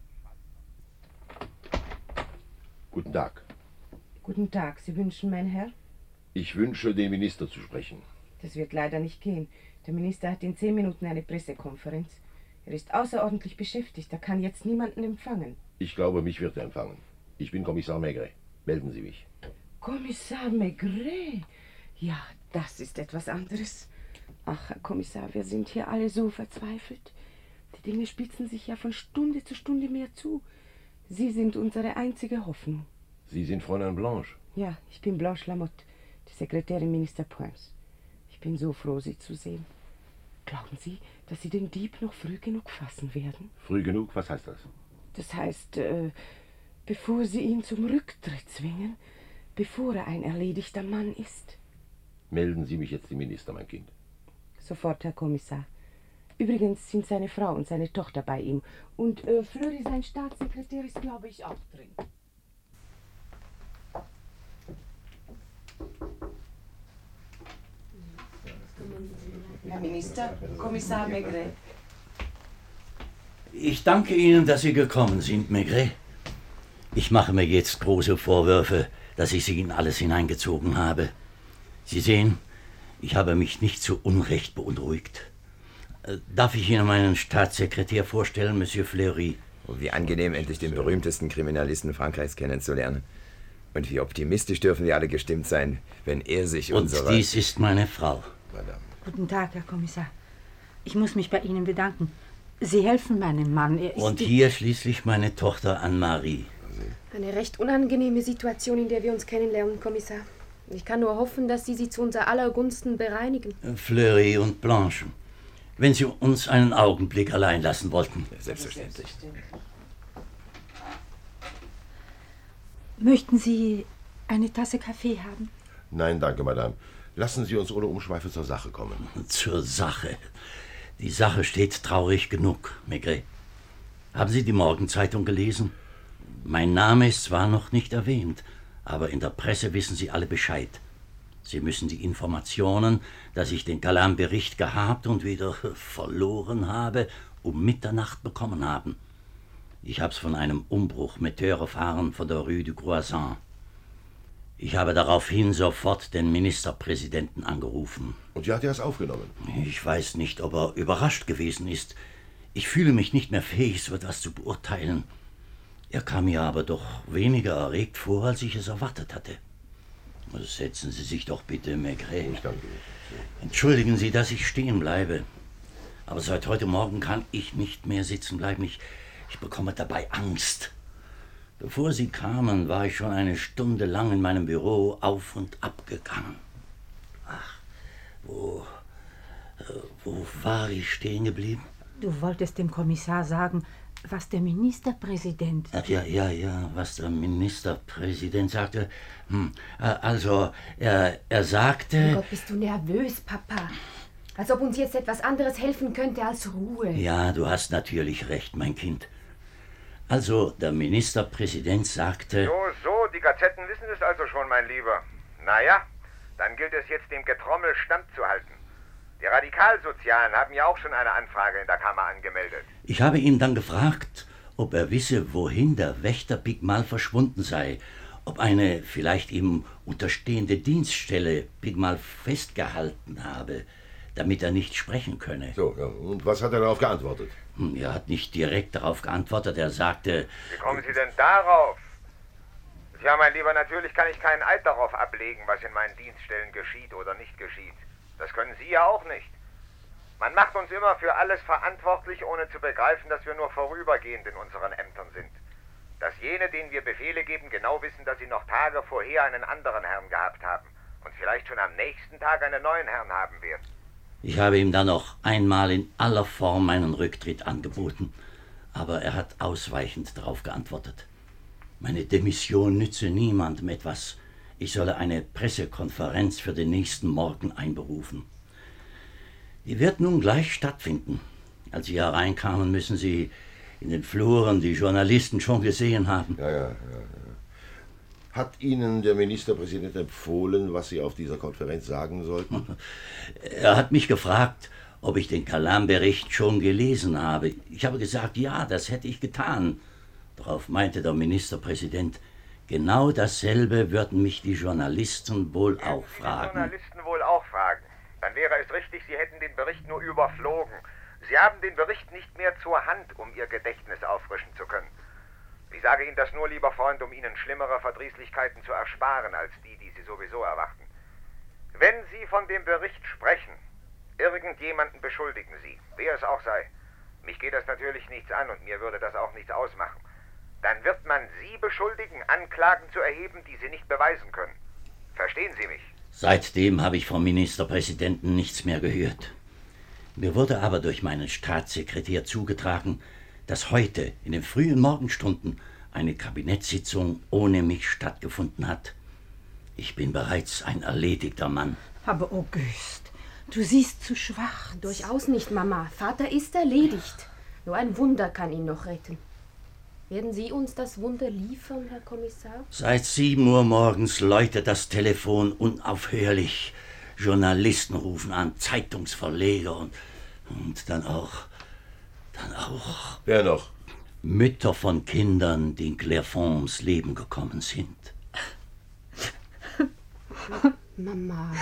Schalter. Guten Tag. Guten Tag, Sie wünschen, mein Herr? Ich wünsche, den Minister zu sprechen. Das wird leider nicht gehen. Der Minister hat in 10 Minuten eine Pressekonferenz. Er ist außerordentlich beschäftigt. Er kann jetzt niemanden empfangen. Ich glaube, mich wird er empfangen. Ich bin Kommissar Maigret. Melden Sie mich. Kommissar Maigret? Ja, das ist etwas anderes. Ach, Herr Kommissar, wir sind hier alle so verzweifelt. Die Dinge spitzen sich ja von Stunde zu Stunde mehr zu. Sie sind unsere einzige Hoffnung. Sie sind Fräulein Blanche? Ja, ich bin Blanche Lamotte, die Sekretärin Minister Poins. Ich bin so froh, Sie zu sehen. Glauben Sie, dass Sie den Dieb noch früh genug fassen werden? Früh genug? Was heißt das? Das heißt, bevor Sie ihn zum Rücktritt zwingen, bevor er ein erledigter Mann ist. Melden Sie mich jetzt dem Minister, mein Kind. Sofort, Herr Kommissar. Übrigens sind seine Frau und seine Tochter bei ihm. Und Fleury, sein Staatssekretär, ist, glaube ich, auch drin. Herr Minister, Kommissar Maigret. Ich danke Ihnen, dass Sie gekommen sind, Maigret. Ich mache mir jetzt große Vorwürfe, dass ich Sie in alles hineingezogen habe. Sie sehen, ich habe mich nicht zu Unrecht beunruhigt. Darf ich Ihnen meinen Staatssekretär vorstellen, Monsieur Fleury? Oh, wie angenehm, endlich den berühmtesten Kriminalisten Frankreichs kennenzulernen. Und wie optimistisch dürfen wir alle gestimmt sein, wenn er sich unsere... Und dies ist meine Frau. Madame. Guten Tag, Herr Kommissar. Ich muss mich bei Ihnen bedanken. Sie helfen meinem Mann. Er ist Und hier schließlich meine Tochter Anne-Marie. Eine recht unangenehme Situation, in der wir uns kennenlernen, Kommissar. Ich kann nur hoffen, dass Sie sie zu unser aller Gunsten bereinigen. Fleury und Blanche, wenn Sie uns einen Augenblick allein lassen wollten. Selbstverständlich. Möchten Sie eine Tasse Kaffee haben? Nein, danke, Madame. Lassen Sie uns ohne Umschweife zur Sache kommen. Zur Sache? Die Sache steht traurig genug, Maigret. Haben Sie die Morgenzeitung gelesen? Mein Name ist zwar noch nicht erwähnt, aber in der Presse wissen Sie alle Bescheid. Sie müssen die Informationen, dass ich den Calam-Bericht gehabt und wieder verloren habe, um Mitternacht bekommen haben. Ich hab's von einem Umbruch Metteur erfahren von der Rue du Croissant. Ich habe daraufhin sofort den Ministerpräsidenten angerufen. Und wie hat er es aufgenommen? Ich weiß nicht, ob er überrascht gewesen ist. Ich fühle mich nicht mehr fähig, so etwas zu beurteilen. Er kam mir aber doch weniger erregt vor, als ich es erwartet hatte. Setzen Sie sich doch bitte, Maigret. Ich danke. Entschuldigen Sie, dass ich stehen bleibe. Aber seit heute Morgen kann ich nicht mehr sitzen bleiben. Ich bekomme dabei Angst. Bevor Sie kamen, war ich schon eine Stunde lang in meinem Büro auf und ab gegangen. Ach, wo war ich stehen geblieben? Du wolltest dem Kommissar sagen, was der Ministerpräsident... Ach ja, was der Ministerpräsident sagte. Also, er sagte... Oh Gott, bist du nervös, Papa. Als ob uns jetzt etwas anderes helfen könnte als Ruhe. Ja, du hast natürlich recht, mein Kind. Also, der Ministerpräsident sagte... So, die Gazetten wissen es also schon, mein Lieber. Naja, dann gilt es jetzt, dem Getrommel standzuhalten. Die Radikalsozialen haben ja auch schon eine Anfrage in der Kammer angemeldet. Ich habe ihn dann gefragt, ob er wisse, wohin der Wächter Pigmal verschwunden sei, ob eine vielleicht ihm unterstehende Dienststelle Pigmal festgehalten habe, damit er nicht sprechen könne. So, ja. Und was hat er darauf geantwortet? Er hat nicht direkt darauf geantwortet, er sagte... Wie kommen Sie denn darauf? Ja, mein Lieber, natürlich kann ich keinen Eid darauf ablegen, was in meinen Dienststellen geschieht oder nicht geschieht. Das können Sie ja auch nicht. Man macht uns immer für alles verantwortlich, ohne zu begreifen, dass wir nur vorübergehend in unseren Ämtern sind. Dass jene, denen wir Befehle geben, genau wissen, dass sie noch Tage vorher einen anderen Herrn gehabt haben und vielleicht schon am nächsten Tag einen neuen Herrn haben werden. Ich habe ihm dann noch einmal in aller Form meinen Rücktritt angeboten, aber er hat ausweichend darauf geantwortet. Meine Demission nütze niemandem etwas. Ich solle eine Pressekonferenz für den nächsten Morgen einberufen. Die wird nun gleich stattfinden. Als Sie hereinkamen, müssen Sie in den Fluren die Journalisten schon gesehen haben. Ja. Hat Ihnen der Ministerpräsident empfohlen, was Sie auf dieser Konferenz sagen sollten? Er hat mich gefragt, ob ich den Calam-Bericht schon gelesen habe. Ich habe gesagt, ja, das hätte ich getan. Darauf meinte der Ministerpräsident, genau dasselbe würden mich die Journalisten wohl auch fragen. Die Journalisten wohl auch fragen. Dann wäre es richtig, Sie hätten den Bericht nur überflogen. Sie haben den Bericht nicht mehr zur Hand, um Ihr Gedächtnis auffrischen zu können. Ich sage Ihnen das nur, lieber Freund, um Ihnen schlimmere Verdrießlichkeiten zu ersparen, als die Sie sowieso erwarten. Wenn Sie von dem Bericht sprechen, irgendjemanden beschuldigen Sie, wer es auch sei. Mich geht das natürlich nichts an und mir würde das auch nichts ausmachen. Dann wird man Sie beschuldigen, Anklagen zu erheben, die Sie nicht beweisen können. Verstehen Sie mich? Seitdem habe ich vom Ministerpräsidenten nichts mehr gehört. Mir wurde aber durch meinen Staatssekretär zugetragen, dass heute in den frühen Morgenstunden eine Kabinettssitzung ohne mich stattgefunden hat. Ich bin bereits ein erledigter Mann. Aber Auguste, du siehst zu schwach. Durchaus nicht, Mama. Vater ist erledigt. Nur ein Wunder kann ihn noch retten. Werden Sie uns das Wunder liefern, Herr Kommissar? Seit 7 Uhr morgens läutet das Telefon unaufhörlich. Journalisten rufen an, Zeitungsverleger und dann auch... Wer noch? Mütter von Kindern, die in Clairefonds ums Leben gekommen sind. Mama.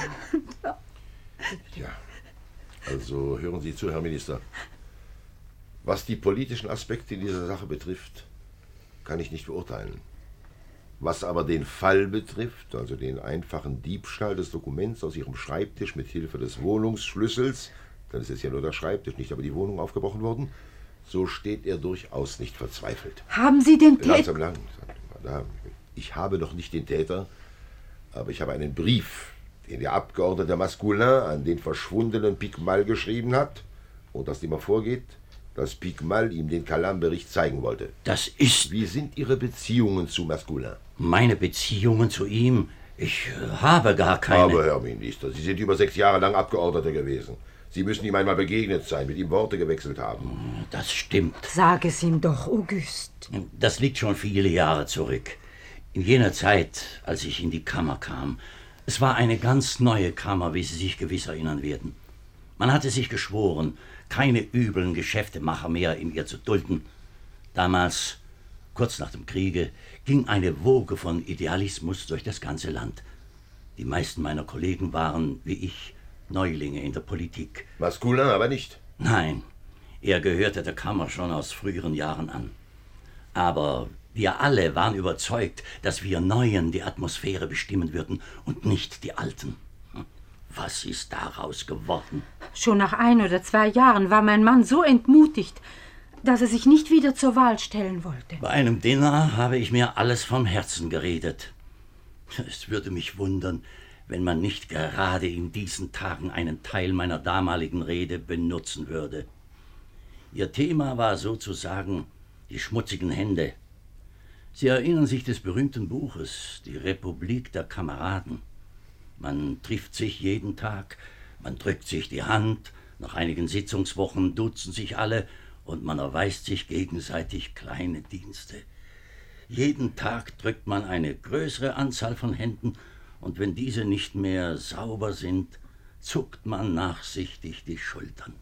Ja, also hören Sie zu, Herr Minister. Was die politischen Aspekte in dieser Sache betrifft, kann ich nicht beurteilen. Was aber den Fall betrifft, also den einfachen Diebstahl des Dokuments aus Ihrem Schreibtisch mit Hilfe des Wohnungsschlüssels, dann ist es ja nur der Schreibtisch, nicht aber die Wohnung aufgebrochen worden, so steht er durchaus nicht verzweifelt. Haben Sie den Täter... Langsam, Madame. Ich habe noch nicht den Täter, aber ich habe einen Brief, den der Abgeordnete Masculin an den verschwundenen Picmal geschrieben hat und aus dem hervorgeht, dass Picmal ihm den Calam-Bericht zeigen wollte. Das ist... Wie sind Ihre Beziehungen zu Masculin? Meine Beziehungen zu ihm? Ich habe gar keine... Aber, Herr Minister, Sie sind über 6 Jahre lang Abgeordneter gewesen. Sie müssen ihm einmal begegnet sein, mit ihm Worte gewechselt haben. Das stimmt. Sag es ihm doch, Auguste. Das liegt schon viele Jahre zurück. In jener Zeit, als ich in die Kammer kam. Es war eine ganz neue Kammer, wie Sie sich gewiss erinnern werden. Man hatte sich geschworen, keine üblen Geschäftemacher mehr in ihr zu dulden. Damals, kurz nach dem Kriege, ging eine Woge von Idealismus durch das ganze Land. Die meisten meiner Kollegen waren, wie ich, Neulinge in der Politik. Masculin aber nicht? Nein, er gehörte der Kammer schon aus früheren Jahren an. Aber wir alle waren überzeugt, dass wir Neuen die Atmosphäre bestimmen würden und nicht die Alten. Was ist daraus geworden? Schon nach 1 oder 2 Jahren war mein Mann so entmutigt, dass er sich nicht wieder zur Wahl stellen wollte. Bei einem Dinner habe ich mir alles vom Herzen geredet. Es würde mich wundern, wenn man nicht gerade in diesen Tagen einen Teil meiner damaligen Rede benutzen würde. Ihr Thema war sozusagen die schmutzigen Hände. Sie erinnern sich des berühmten Buches, Die Republik der Kameraden. Man trifft sich jeden Tag, man drückt sich die Hand, nach einigen Sitzungswochen duzen sich alle und man erweist sich gegenseitig kleine Dienste. Jeden Tag drückt man eine größere Anzahl von Händen und wenn diese nicht mehr sauber sind, zuckt man nachsichtig die Schultern.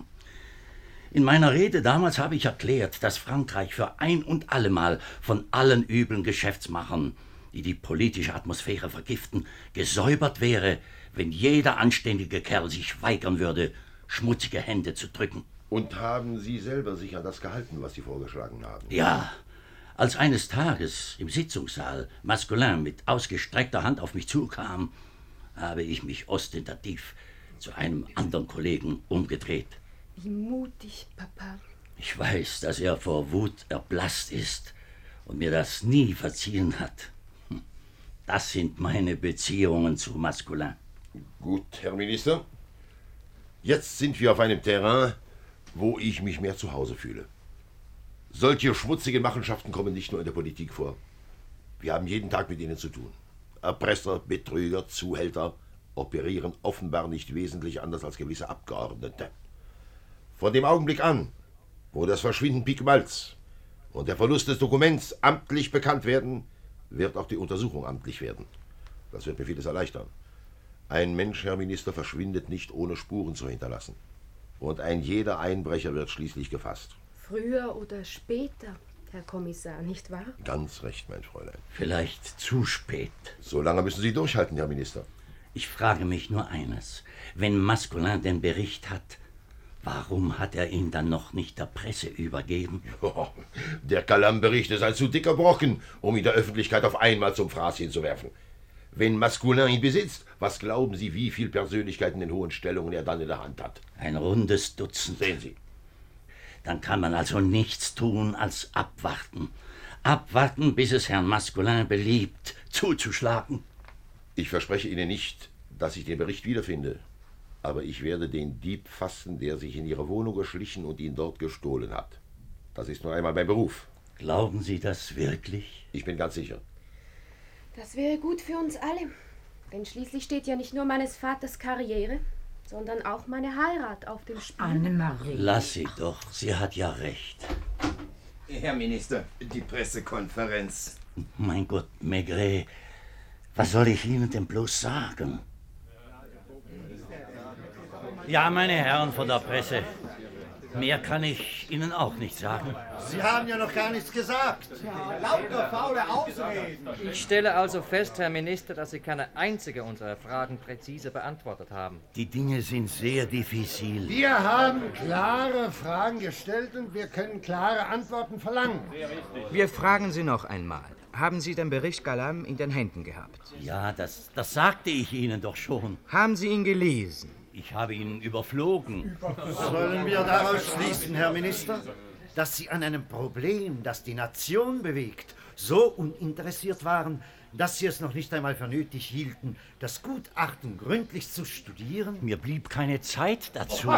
In meiner Rede damals habe ich erklärt, dass Frankreich für ein und allemal von allen üblen Geschäftsmachern, die die politische Atmosphäre vergiften, gesäubert wäre, wenn jeder anständige Kerl sich weigern würde, schmutzige Hände zu drücken. Und haben Sie selber sich an das gehalten, was Sie vorgeschlagen haben? Ja. Als eines Tages im Sitzungssaal Masculin mit ausgestreckter Hand auf mich zukam, habe ich mich ostentativ zu einem anderen Kollegen umgedreht. Wie mutig, Papa. Ich weiß, dass er vor Wut erblasst ist und mir das nie verziehen hat. Das sind meine Beziehungen zu Masculin. Gut, Herr Minister. Jetzt sind wir auf einem Terrain, wo ich mich mehr zu Hause fühle. Solche schmutzigen Machenschaften kommen nicht nur in der Politik vor. Wir haben jeden Tag mit ihnen zu tun. Erpresser, Betrüger, Zuhälter operieren offenbar nicht wesentlich anders als gewisse Abgeordnete. Von dem Augenblick an, wo das Verschwinden Picmals und der Verlust des Dokuments amtlich bekannt werden, wird auch die Untersuchung amtlich werden. Das wird mir vieles erleichtern. Ein Mensch, Herr Minister, verschwindet nicht, ohne Spuren zu hinterlassen. Und ein jeder Einbrecher wird schließlich gefasst. Früher oder später, Herr Kommissar, nicht wahr? Ganz recht, mein Fräulein. Vielleicht zu spät. So lange müssen Sie durchhalten, Herr Minister. Ich frage mich nur eines. Wenn Masculin den Bericht hat, warum hat er ihn dann noch nicht der Presse übergeben? Oh, der Calam-Bericht ist ein zu dicker Brocken, um ihn der Öffentlichkeit auf einmal zum Fraß hinzuwerfen. Wenn Masculin ihn besitzt, was glauben Sie, wie viele Persönlichkeiten in hohen Stellungen er dann in der Hand hat? Ein rundes Dutzend. Sehen Sie. Dann kann man also nichts tun als abwarten. Abwarten, bis es Herrn Masculin beliebt, zuzuschlagen. Ich verspreche Ihnen nicht, dass ich den Bericht wiederfinde. Aber ich werde den Dieb fassen, der sich in Ihre Wohnung geschlichen und ihn dort gestohlen hat. Das ist nun einmal mein Beruf. Glauben Sie das wirklich? Ich bin ganz sicher. Das wäre gut für uns alle. Denn schließlich steht ja nicht nur meines Vaters Karriere, sondern auch meine Heirat auf dem Spiel. Annemarie. Lass sie doch, sie hat ja recht. Herr Minister, die Pressekonferenz. Mein Gott, Maigret, was soll ich Ihnen denn bloß sagen? Ja, meine Herren von der Presse. Mehr kann ich Ihnen auch nicht sagen. Sie haben ja noch gar nichts gesagt. Ja, lauter faule Ausreden. Ich stelle also fest, Herr Minister, dass Sie keine einzige unserer Fragen präzise beantwortet haben. Die Dinge sind sehr diffizil. Wir haben klare Fragen gestellt und wir können klare Antworten verlangen. Wir fragen Sie noch einmal. Haben Sie den Bericht Galam in den Händen gehabt? Ja, das sagte ich Ihnen doch schon. Haben Sie ihn gelesen? Ich habe ihn überflogen. Sollen wir daraus schließen, Herr Minister, dass Sie an einem Problem, das die Nation bewegt, so uninteressiert waren, dass Sie es noch nicht einmal für nötig hielten, das Gutachten gründlich zu studieren? Mir blieb keine Zeit dazu.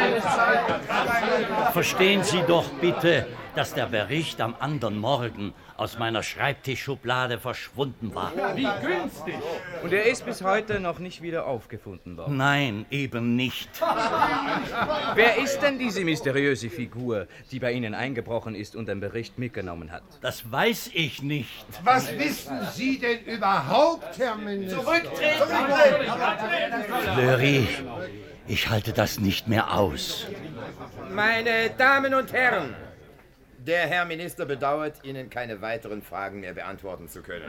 Verstehen Sie doch bitte, dass der Bericht am anderen Morgen aus meiner Schreibtischschublade verschwunden war. Wie günstig! Und er ist bis heute noch nicht wieder aufgefunden worden? Nein, eben nicht. Wer ist denn diese mysteriöse Figur, die bei Ihnen eingebrochen ist und den Bericht mitgenommen hat? Das weiß ich nicht. Was wissen Sie denn überhaupt, Herr Minister? Zurücktreten! Fleury, ich halte das nicht mehr aus. Meine Damen und Herren, der Herr Minister bedauert, Ihnen keine weiteren Fragen mehr beantworten zu können.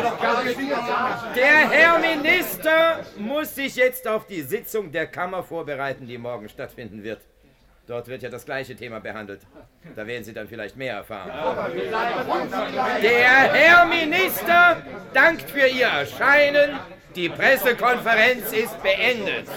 Der Herr Minister muss sich jetzt auf die Sitzung der Kammer vorbereiten, die morgen stattfinden wird. Dort wird ja das gleiche Thema behandelt. Da werden Sie dann vielleicht mehr erfahren. Der Herr Minister dankt für Ihr Erscheinen. Die Pressekonferenz ist beendet.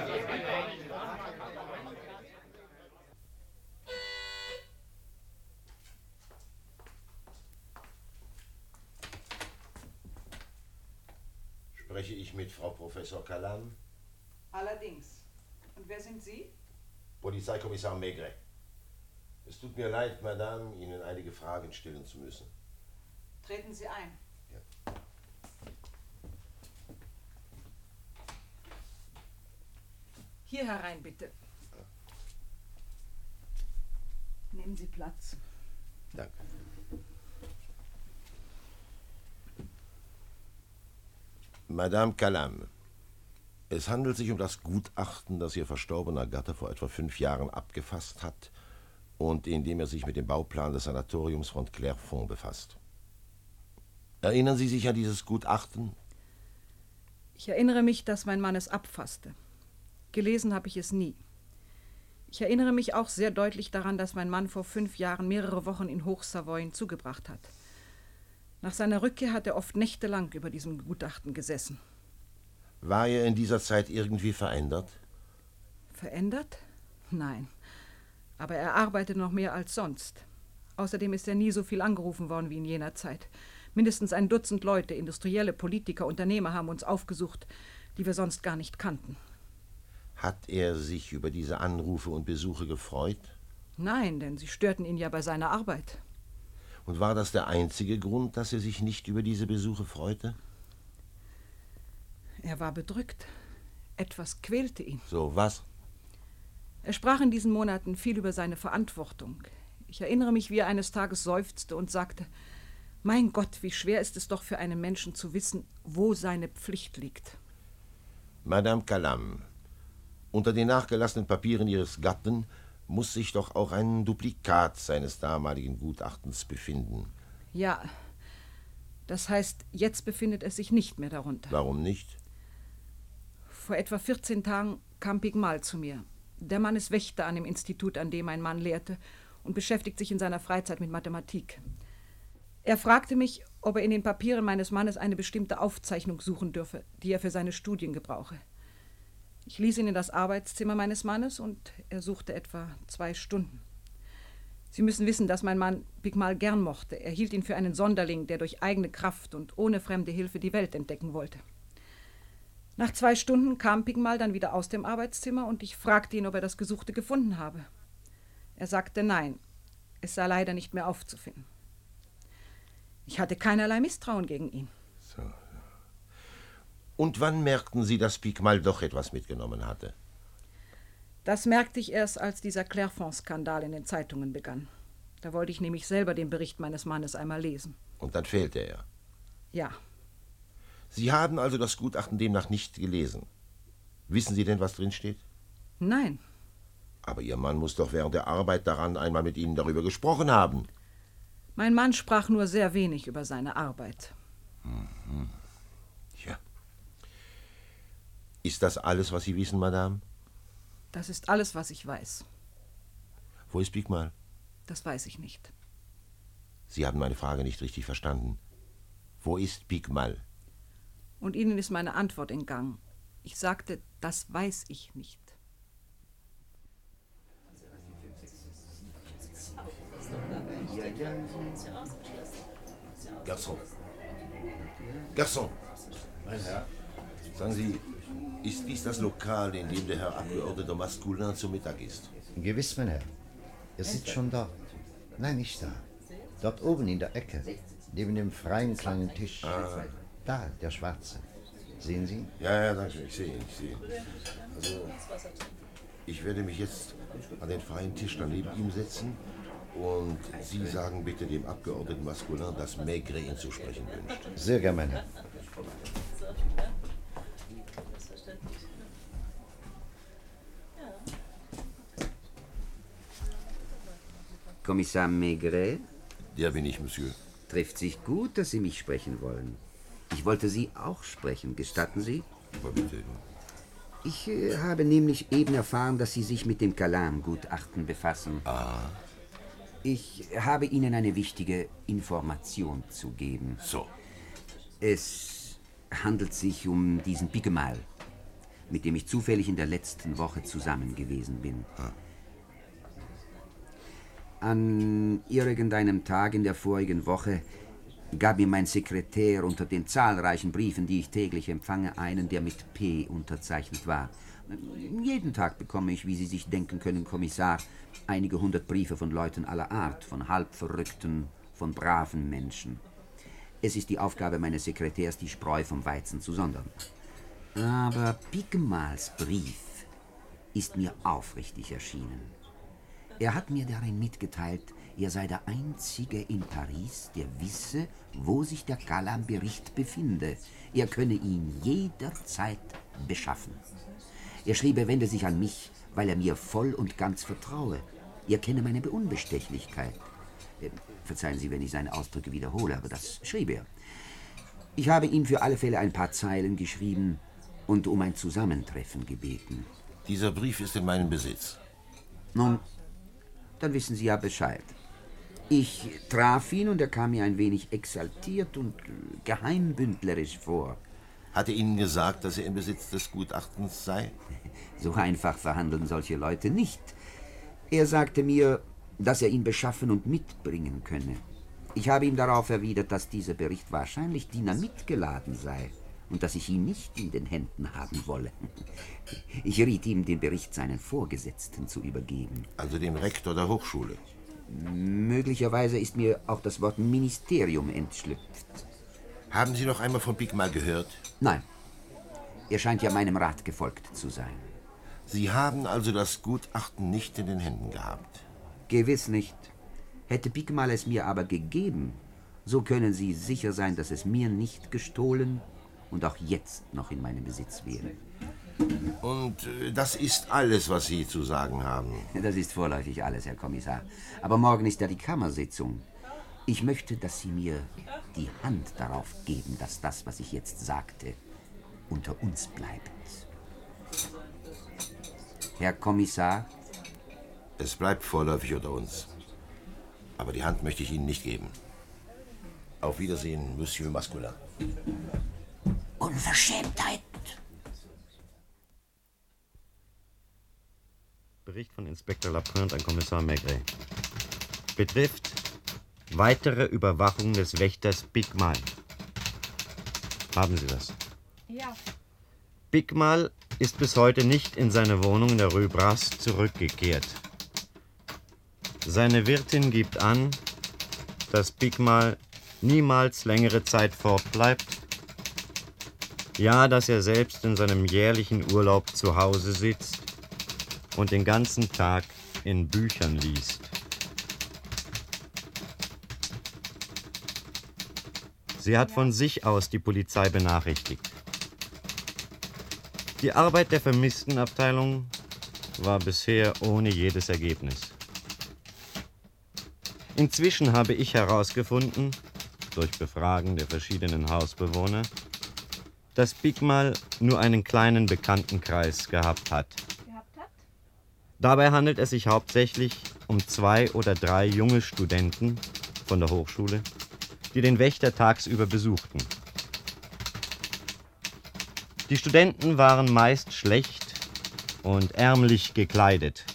Spreche ich mit Frau Professor Galam? Allerdings. Und wer sind Sie? Polizeikommissar Maigret. Es tut mir leid, Madame, Ihnen einige Fragen stellen zu müssen. Treten Sie ein. Ja. Hier herein, bitte. Nehmen Sie Platz. Danke. Madame Galam, es handelt sich um das Gutachten, das Ihr verstorbener Gatte vor etwa 5 Jahren abgefasst hat und in dem er sich mit dem Bauplan des Sanatoriums von Clairfont befasst. Erinnern Sie sich an dieses Gutachten? Ich erinnere mich, dass mein Mann es abfasste. Gelesen habe ich es nie. Ich erinnere mich auch sehr deutlich daran, dass mein Mann vor 5 Jahren mehrere Wochen in Hochsavoyen zugebracht hat. Nach seiner Rückkehr hat er oft nächtelang über diesem Gutachten gesessen. War er in dieser Zeit irgendwie verändert? Verändert? Nein. Aber er arbeitet noch mehr als sonst. Außerdem ist er nie so viel angerufen worden wie in jener Zeit. Mindestens 1 Dutzend Leute, Industrielle, Politiker, Unternehmer haben uns aufgesucht, die wir sonst gar nicht kannten. Hat er sich über diese Anrufe und Besuche gefreut? Nein, denn sie störten ihn ja bei seiner Arbeit. Und war das der einzige Grund, dass er sich nicht über diese Besuche freute? Er war bedrückt. Etwas quälte ihn. So, was? Er sprach in diesen Monaten viel über seine Verantwortung. Ich erinnere mich, wie er eines Tages seufzte und sagte, mein Gott, wie schwer ist es doch für einen Menschen zu wissen, wo seine Pflicht liegt. Madame Galam, unter den nachgelassenen Papieren Ihres Gatten muss sich doch auch ein Duplikat seines damaligen Gutachtens befinden. Ja, das heißt, jetzt befindet es sich nicht mehr darunter. Warum nicht? Vor etwa 14 Tagen kam Pigmal zu mir. Der Mann ist Wächter an dem Institut, an dem mein Mann lehrte, und beschäftigt sich in seiner Freizeit mit Mathematik. Er fragte mich, ob er in den Papieren meines Mannes eine bestimmte Aufzeichnung suchen dürfe, die er für seine Studien gebrauche. Ich ließ ihn in das Arbeitszimmer meines Mannes und er suchte etwa 2 Stunden. Sie müssen wissen, dass mein Mann Pigmal gern mochte. Er hielt ihn für einen Sonderling, der durch eigene Kraft und ohne fremde Hilfe die Welt entdecken wollte. Nach 2 Stunden kam Pigmal dann wieder aus dem Arbeitszimmer und ich fragte ihn, ob er das Gesuchte gefunden habe. Er sagte nein, es sei leider nicht mehr aufzufinden. Ich hatte keinerlei Misstrauen gegen ihn. So. Und wann merkten Sie, dass Pigmal doch etwas mitgenommen hatte? Das merkte ich erst, als dieser Clairfont-Skandal in den Zeitungen begann. Da wollte ich nämlich selber den Bericht meines Mannes einmal lesen. Und dann fehlte er? Ja. Sie haben also das Gutachten demnach nicht gelesen. Wissen Sie denn, was drin steht? Nein. Aber Ihr Mann muss doch während der Arbeit daran einmal mit Ihnen darüber gesprochen haben. Mein Mann sprach nur sehr wenig über seine Arbeit. Mhm. Ja. Ist das alles, was Sie wissen, Madame? Das ist alles, was ich weiß. Wo ist Picmal? Das weiß ich nicht. Sie haben meine Frage nicht richtig verstanden. Wo ist Picmal? Und Ihnen ist meine Antwort entgangen. Ich sagte, das weiß ich nicht. Garçon. Garçon. Mein Herr. Sagen Sie, ist dies das Lokal, in dem der Herr Abgeordneter Masculin zu Mittag ist? Gewiss, mein Herr. Er sitzt schon dort. Nein, nicht da. Dort oben in der Ecke, neben dem freien kleinen Tisch. Da, der Schwarze. Sehen Sie? Ja, danke. Ich sehe ihn. Also, ich werde mich jetzt an den freien Tisch daneben ihm setzen und Sie sagen bitte dem Abgeordneten Masculin, dass Maigret ihn zu sprechen wünscht. Sehr gern, mein Herr. Kommissar Maigret? Der bin ich, Monsieur. Trifft sich gut, dass Sie mich sprechen wollen. Ich wollte Sie auch sprechen. Gestatten Sie? Aber bitte. Ich habe nämlich eben erfahren, dass Sie sich mit dem Calam-Gutachten befassen. Ah. Ich habe Ihnen eine wichtige Information zu geben. So. Es handelt sich um diesen Picmal, mit dem ich zufällig in der letzten Woche zusammen gewesen bin. An irgendeinem Tag in der vorigen Woche gab mir mein Sekretär unter den zahlreichen Briefen, die ich täglich empfange, einen, der mit P unterzeichnet war. Jeden Tag bekomme ich, wie Sie sich denken können, Kommissar, einige 100 Briefe von Leuten aller Art, von Halbverrückten, von braven Menschen. Es ist die Aufgabe meines Sekretärs, die Spreu vom Weizen zu sondern. Aber Picmals Brief ist mir aufrichtig erschienen. Er hat mir darin mitgeteilt, er sei der Einzige in Paris, der wisse, wo sich der Calam-Bericht befinde. Er könne ihn jederzeit beschaffen. Er schrieb, er wende sich an mich, weil er mir voll und ganz vertraue. Er kenne meine Unbestechlichkeit. Verzeihen Sie, wenn ich seine Ausdrücke wiederhole, aber das schrieb er. Ich habe ihm für alle Fälle ein paar Zeilen geschrieben und um ein Zusammentreffen gebeten. Dieser Brief ist in meinem Besitz. Nun, dann wissen Sie ja Bescheid. Ich traf ihn und er kam mir ein wenig exaltiert und geheimbündlerisch vor. Hat er Ihnen gesagt, dass er im Besitz des Gutachtens sei? So einfach verhandeln solche Leute nicht. Er sagte mir, dass er ihn beschaffen und mitbringen könne. Ich habe ihm darauf erwidert, dass dieser Bericht wahrscheinlich dynamitgeladen sei und dass ich ihn nicht in den Händen haben wolle. Ich riet ihm, den Bericht seinen Vorgesetzten zu übergeben. Also dem Rektor der Hochschule? Möglicherweise ist mir auch das Wort Ministerium entschlüpft. Haben Sie noch einmal von Picmal gehört? Nein. Er scheint ja meinem Rat gefolgt zu sein. Sie haben also das Gutachten nicht in den Händen gehabt? Gewiss nicht. Hätte Picmal es mir aber gegeben, so können Sie sicher sein, dass es mir nicht gestohlen und auch jetzt noch in meinem Besitz wäre. Und das ist alles, was Sie zu sagen haben? Das ist vorläufig alles, Herr Kommissar. Aber morgen ist ja die Kammersitzung. Ich möchte, dass Sie mir die Hand darauf geben, dass das, was ich jetzt sagte, unter uns bleibt. Herr Kommissar? Es bleibt vorläufig unter uns. Aber die Hand möchte ich Ihnen nicht geben. Auf Wiedersehen, Monsieur Masculin. Unverschämtheit! Bericht von Inspektor Lapointe an Kommissar Maigret. Betrifft weitere Überwachung des Wächters Picmal. Haben Sie das? Ja. Picmal ist bis heute nicht in seine Wohnung in der Rue Brasse zurückgekehrt. Seine Wirtin gibt an, dass Picmal niemals längere Zeit fortbleibt. Ja, dass er selbst in seinem jährlichen Urlaub zu Hause sitzt und den ganzen Tag in Büchern liest. Sie hat von sich aus die Polizei benachrichtigt. Die Arbeit der Vermisstenabteilung war bisher ohne jedes Ergebnis. Inzwischen habe ich herausgefunden, durch Befragen der verschiedenen Hausbewohner, dass Picmal nur einen kleinen Bekanntenkreis gehabt hat. Dabei handelt es sich hauptsächlich um 2 oder 3 junge Studenten von der Hochschule, die den Wächter tagsüber besuchten. Die Studenten waren meist schlecht und ärmlich gekleidet.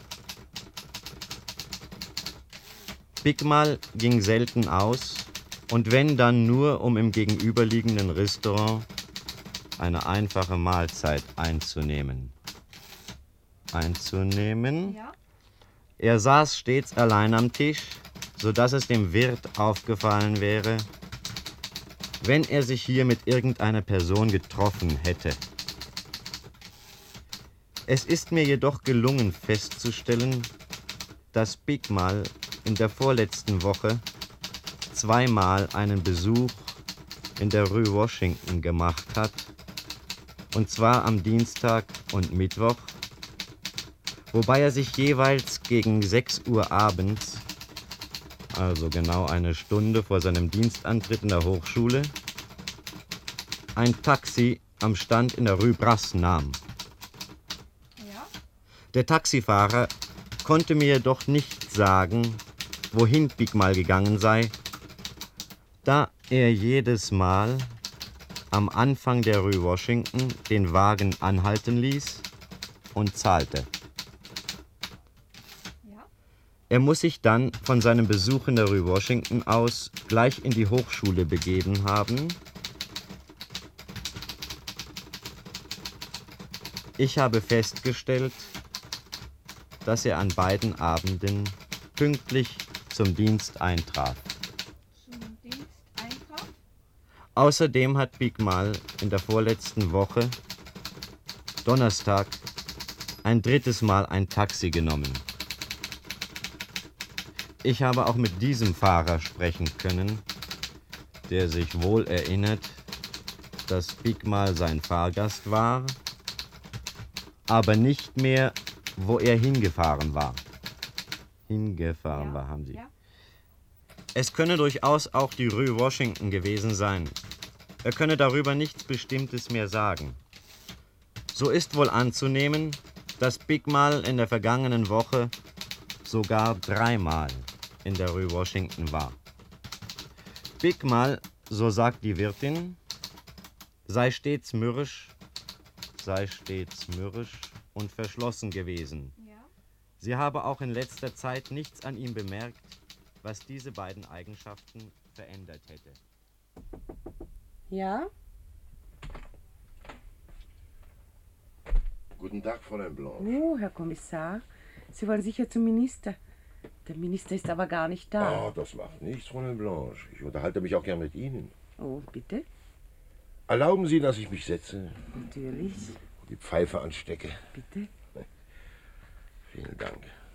Picmal ging selten aus und wenn dann nur, um im gegenüberliegenden Restaurant eine einfache Mahlzeit einzunehmen. Ja. Er saß stets allein am Tisch, sodass es dem Wirt aufgefallen wäre, wenn er sich hier mit irgendeiner Person getroffen hätte. Es ist mir jedoch gelungen festzustellen, dass Picmal in der vorletzten Woche 2-mal einen Besuch in der Rue Washington gemacht hat, und zwar am Dienstag und Mittwoch, wobei er sich jeweils gegen 6 Uhr abends, also genau eine Stunde vor seinem Dienstantritt in der Hochschule, ein Taxi am Stand in der Rue Brasse nahm. Der Taxifahrer konnte mir jedoch nicht sagen, wohin Picmal gegangen sei, da er jedes Mal am Anfang der Rue Washington den Wagen anhalten ließ und zahlte. Er muss sich dann von seinem Besuch in der Rue Washington aus gleich in die Hochschule begeben haben. Ich habe festgestellt, dass er an beiden Abenden pünktlich zum Dienst eintraf. Außerdem hat Picmal in der vorletzten Woche, Donnerstag, ein 3. Mal ein Taxi genommen. Ich habe auch mit diesem Fahrer sprechen können, der sich wohl erinnert, dass Picmal sein Fahrgast war, aber nicht mehr, wo er hingefahren war. Haben Sie. Ja. Es könne durchaus auch die Rue Washington gewesen sein. Er könne darüber nichts Bestimmtes mehr sagen. So ist wohl anzunehmen, dass Picmal in der vergangenen Woche sogar 3-mal in der Rue Washington war. Picmal, so sagt die Wirtin, sei stets mürrisch und verschlossen gewesen. Ja. Sie habe auch in letzter Zeit nichts an ihm bemerkt, was diese beiden Eigenschaften verändert hätte. Ja? Guten Tag, Fräulein Blanche. Oh, Herr Kommissar, Sie wollen sicher zum Minister. Der Minister ist aber gar nicht da. Ah, das macht nichts, Fräulein Blanche. Ich unterhalte mich auch gern mit Ihnen. Oh, bitte? Erlauben Sie, dass ich mich setze? Natürlich. Die Pfeife anstecke. Bitte? Vielen Dank.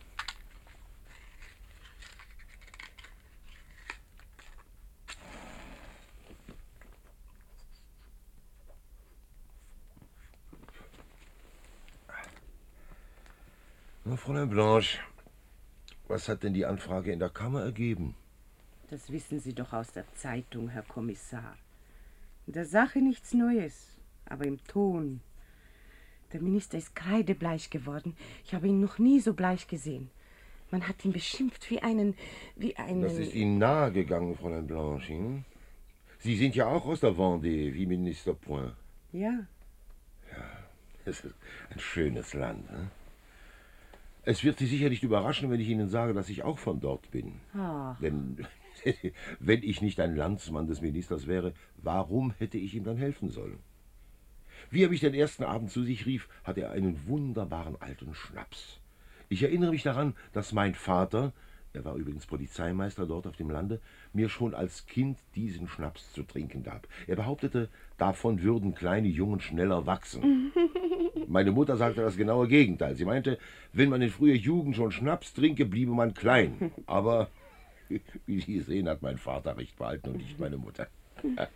Na, Fräulein Blanche, was hat denn die Anfrage in der Kammer ergeben? Das wissen Sie doch aus der Zeitung, Herr Kommissar. In der Sache nichts Neues, aber im Ton. Der Minister ist kreidebleich geworden. Ich habe ihn noch nie so bleich gesehen. Man hat ihn beschimpft wie einen... Das ist Ihnen nahe gegangen, Fräulein Blanche. Hm? Sie sind ja auch aus der Vendée, wie Minister Point. Ja. Ja, es ist ein schönes Land. Ne? Es wird Sie sicher nicht überraschen, wenn ich Ihnen sage, dass ich auch von dort bin. Ach. Denn wenn ich nicht ein Landsmann des Ministers wäre, warum hätte ich ihm dann helfen sollen? Wie er mich den ersten Abend zu sich rief, hatte er einen wunderbaren alten Schnaps. Ich erinnere mich daran, dass mein Vater, er war übrigens Polizeimeister dort auf dem Lande, mir schon als Kind diesen Schnaps zu trinken gab. Er behauptete, davon würden kleine Jungen schneller wachsen. Meine Mutter sagte das genaue Gegenteil. Sie meinte, wenn man in früher Jugend schon Schnaps trinke, bliebe man klein. Aber, wie Sie sehen, hat mein Vater recht behalten und nicht meine Mutter. Ja.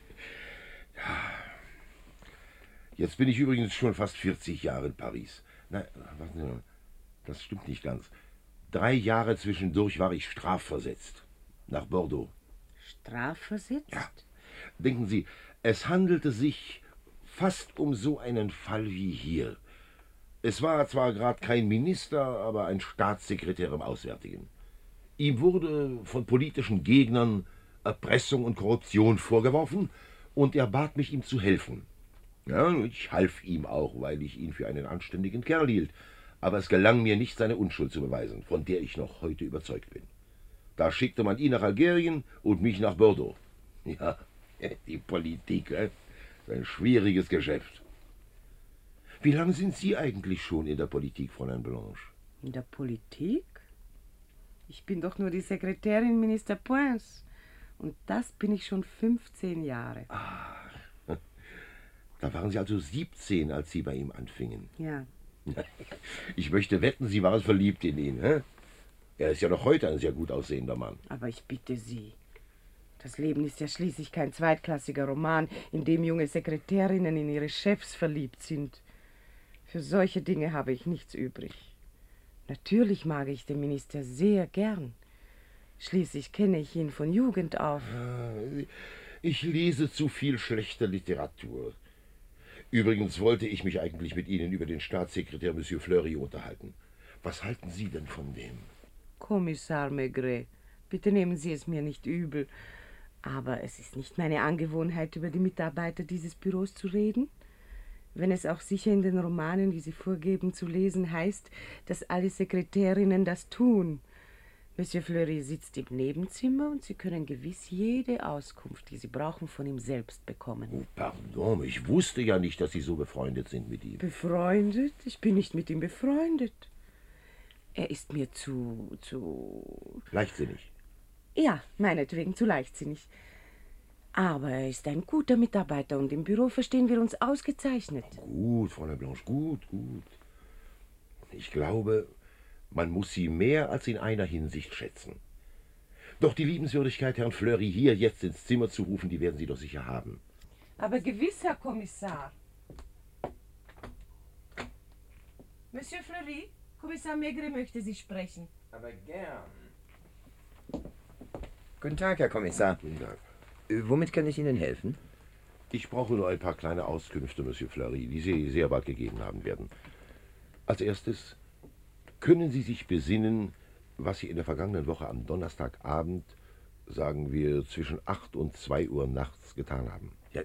Jetzt bin ich übrigens schon fast 40 Jahre in Paris. Nein, warten Sie mal. Das stimmt nicht ganz. 3 Jahre zwischendurch war ich strafversetzt. Nach Bordeaux. Strafversetzt? Ja. Denken Sie, es handelte sich fast um so einen Fall wie hier. Es war zwar gerade kein Minister, aber ein Staatssekretär im Auswärtigen. Ihm wurde von politischen Gegnern Erpressung und Korruption vorgeworfen und er bat mich, ihm zu helfen. Ja, ich half ihm auch, weil ich ihn für einen anständigen Kerl hielt. Aber es gelang mir nicht, seine Unschuld zu beweisen, von der ich noch heute überzeugt bin. Da schickte man ihn nach Algerien und mich nach Bordeaux. Ja, die Politik, ein schwieriges Geschäft. Wie lange sind Sie eigentlich schon in der Politik, Fräulein Blanche? In der Politik? Ich bin doch nur die Sekretärin Minister Poins. Und das bin ich schon 15 Jahre. Da waren Sie also 17, als Sie bei ihm anfingen. Ja. Ich möchte wetten, Sie waren verliebt in ihn. Hä? Er ist ja noch heute ein sehr gut aussehender Mann. Aber ich bitte Sie. Das Leben ist ja schließlich kein zweitklassiger Roman, in dem junge Sekretärinnen in ihre Chefs verliebt sind. Für solche Dinge habe ich nichts übrig. Natürlich mag ich den Minister sehr gern. Schließlich kenne ich ihn von Jugend auf. Ich lese zu viel schlechte Literatur. Übrigens wollte ich mich eigentlich mit Ihnen über den Staatssekretär Monsieur Fleury unterhalten. Was halten Sie denn von dem? Kommissar Maigret, bitte nehmen Sie es mir nicht übel. Aber es ist nicht meine Angewohnheit, über die Mitarbeiter dieses Büros zu reden. Wenn es auch sicher in den Romanen, die Sie vorgeben zu lesen, heißt, dass alle Sekretärinnen das tun. Monsieur Fleury sitzt im Nebenzimmer und Sie können gewiss jede Auskunft, die Sie brauchen, von ihm selbst bekommen. Oh, pardon, ich wusste ja nicht, dass Sie so befreundet sind mit ihm. Befreundet? Ich bin nicht mit ihm befreundet. Er ist mir zu... Leichtsinnig? Ja, meinetwegen zu leichtsinnig. Aber er ist ein guter Mitarbeiter und im Büro verstehen wir uns ausgezeichnet. Gut, Fräulein Blanche, gut. Ich glaube, man muss Sie mehr als in einer Hinsicht schätzen. Doch die Liebenswürdigkeit, Herrn Fleury hier jetzt ins Zimmer zu rufen, die werden Sie doch sicher haben. Aber gewiss, Herr Kommissar. Monsieur Fleury, Kommissar Maigret möchte Sie sprechen. Aber gern. Guten Tag, Herr Kommissar. Guten Tag. Womit kann ich Ihnen helfen? Ich brauche nur ein paar kleine Auskünfte, Monsieur Fleury, die Sie sehr bald gegeben haben werden. Als erstes, können Sie sich besinnen, was Sie in der vergangenen Woche am Donnerstagabend, sagen wir zwischen 8 und 2 Uhr nachts getan haben? Ja,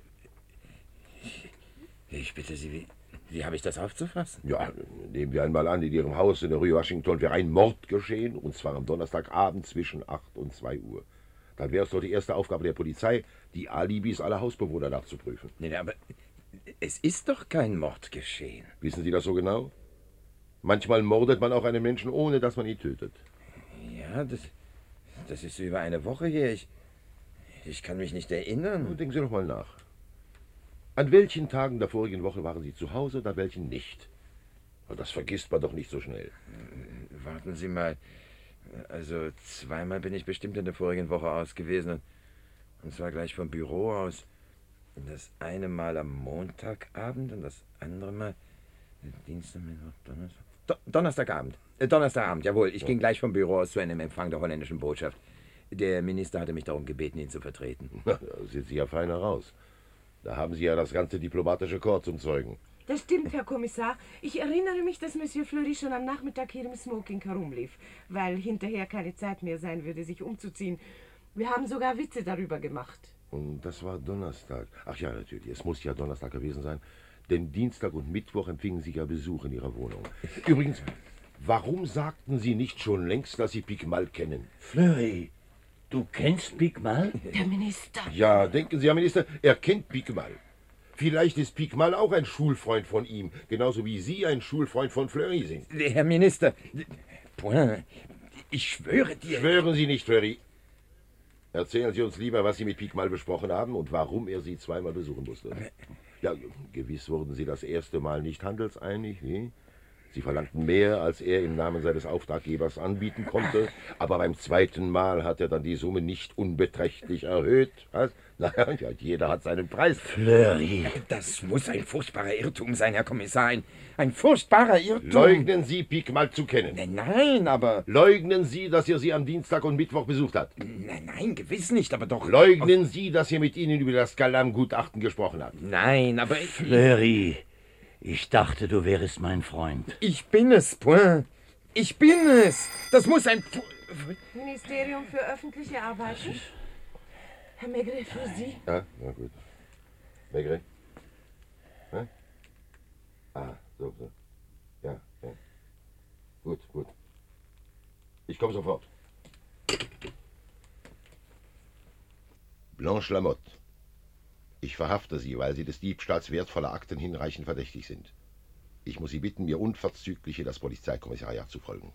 ich bitte Sie, wie habe ich das aufzufassen? Ja, nehmen wir einmal an, in Ihrem Haus in der Rue Washington wäre ein Mord geschehen, und zwar am Donnerstagabend zwischen 8 und 2 Uhr. Dann wäre es doch die erste Aufgabe der Polizei, die Alibis aller Hausbewohner nachzuprüfen. Nee, aber es ist doch kein Mord geschehen. Wissen Sie das so genau? Manchmal mordet man auch einen Menschen, ohne dass man ihn tötet. Ja, das ist über eine Woche her. Ich kann mich nicht erinnern. Denken Sie doch mal nach. An welchen Tagen der vorigen Woche waren Sie zu Hause und an welchen nicht? Das vergisst man doch nicht so schnell. Warten Sie mal. Also 2-mal bin ich bestimmt in der vorigen Woche aus gewesen. Und zwar gleich vom Büro aus. Und das eine Mal am Montagabend und das andere Mal Dienstag, Mittwoch, Donnerstag. Donnerstagabend. Donnerstagabend, jawohl. Ich ging gleich vom Büro aus zu einem Empfang der holländischen Botschaft. Der Minister hatte mich darum gebeten, ihn zu vertreten. Da sind Sie ja fein heraus. Da haben Sie ja das ganze diplomatische Korps zum Zeugen. Das stimmt, Herr Kommissar. Ich erinnere mich, dass Monsieur Fleury schon am Nachmittag hier im Smoking herumlief, weil hinterher keine Zeit mehr sein würde, sich umzuziehen. Wir haben sogar Witze darüber gemacht. Und das war Donnerstag. Ach ja, natürlich. Es muss ja Donnerstag gewesen sein. Denn Dienstag und Mittwoch empfingen Sie ja Besuch in Ihrer Wohnung. Übrigens, warum sagten Sie nicht schon längst, dass Sie Picmal kennen? Fleury, du kennst Picmal? Der Minister. Ja, denken Sie, Herr Minister, er kennt Picmal. Vielleicht ist Picmal auch ein Schulfreund von ihm, genauso wie Sie ein Schulfreund von Fleury sind. Herr Minister, ich schwöre dir... Schwören Sie nicht, Fleury. Erzählen Sie uns lieber, was Sie mit Picmal besprochen haben und warum er Sie 2-mal besuchen musste. Ja, gewiss wurden Sie das erste Mal nicht handelseinig, wie? Sie verlangten mehr, als er im Namen seines Auftraggebers anbieten konnte, aber beim 2. Mal hat er dann die Summe nicht unbeträchtlich erhöht. Was? Naja, ja, jeder hat seinen Preis. Fleury. Das muss ein furchtbarer Irrtum sein, Herr Kommissar. Ein furchtbarer Irrtum. Leugnen Sie, Pic mal zu kennen. Nein, aber... Leugnen Sie, dass er Sie am Dienstag und Mittwoch besucht hat. Nein, gewiss nicht, aber doch... Leugnen Sie, dass er mit Ihnen über das Galam-Gutachten gesprochen hat. Nein, aber... Fleury, ich dachte, du wärest mein Freund. Ich bin es, Point. Ich bin es. Das muss ein... Ministerium für öffentliche Arbeiten? Herr Maigret, für Sie? Ja, na gut. Maigret? Ja? Ah, so. Ja. Gut. Ich komme sofort. Blanche Lamotte. Ich verhafte Sie, weil Sie des Diebstahls wertvoller Akten hinreichend verdächtig sind. Ich muss Sie bitten, mir unverzüglich in das Polizeikommissariat zu folgen.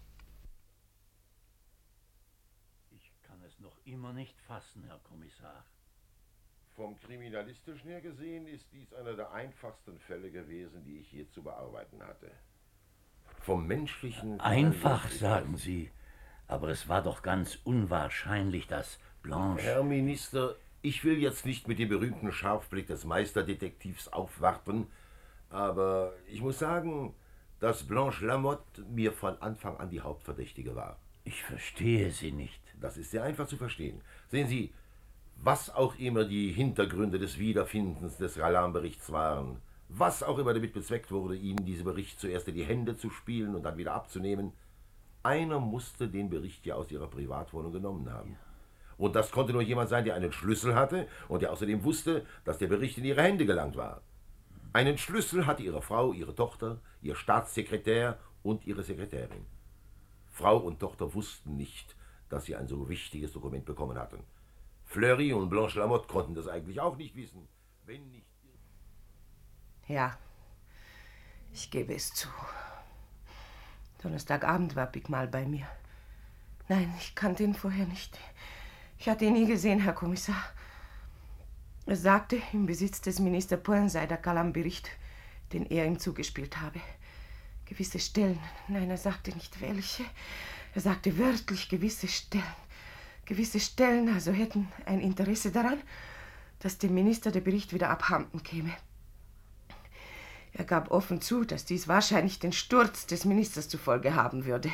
Noch immer nicht fassen, Herr Kommissar. Vom Kriminalistischen her gesehen ist dies einer der einfachsten Fälle gewesen, die ich je zu bearbeiten hatte. Vom menschlichen... Einfach, sagen Sie. Aber es war doch ganz unwahrscheinlich, dass Blanche... Herr Minister, ich will jetzt nicht mit dem berühmten Scharfblick des Meisterdetektivs aufwarten, aber ich muss sagen, dass Blanche Lamotte mir von Anfang an die Hauptverdächtige war. Ich verstehe Sie nicht. Das ist sehr einfach zu verstehen. Sehen Sie, was auch immer die Hintergründe des Wiederfindens des Galam-Berichts waren, was auch immer damit bezweckt wurde, Ihnen diesen Bericht zuerst in die Hände zu spielen und dann wieder abzunehmen, einer musste den Bericht ja aus Ihrer Privatwohnung genommen haben. Und das konnte nur jemand sein, der einen Schlüssel hatte und der außerdem wusste, dass der Bericht in Ihre Hände gelangt war. Einen Schlüssel hatte Ihre Frau, Ihre Tochter, Ihr Staatssekretär und Ihre Sekretärin. Frau und Tochter wussten nicht, dass sie ein so wichtiges Dokument bekommen hatten. Fleury und Blanche Lamotte konnten das eigentlich auch nicht wissen, wenn nicht... Ja, ich gebe es zu. Donnerstagabend war Pic mal bei mir. Nein, ich kannte ihn vorher nicht. Ich hatte ihn nie gesehen, Herr Kommissar. Er sagte, im Besitz des Minister Point sei der Galam-Bericht, den er ihm zugespielt habe. Gewisse Stellen, nein, er sagte nicht welche. Er sagte wörtlich gewisse Stellen. Gewisse Stellen also hätten ein Interesse daran, dass dem Minister der Bericht wieder abhanden käme. Er gab offen zu, dass dies wahrscheinlich den Sturz des Ministers zur Folge haben würde.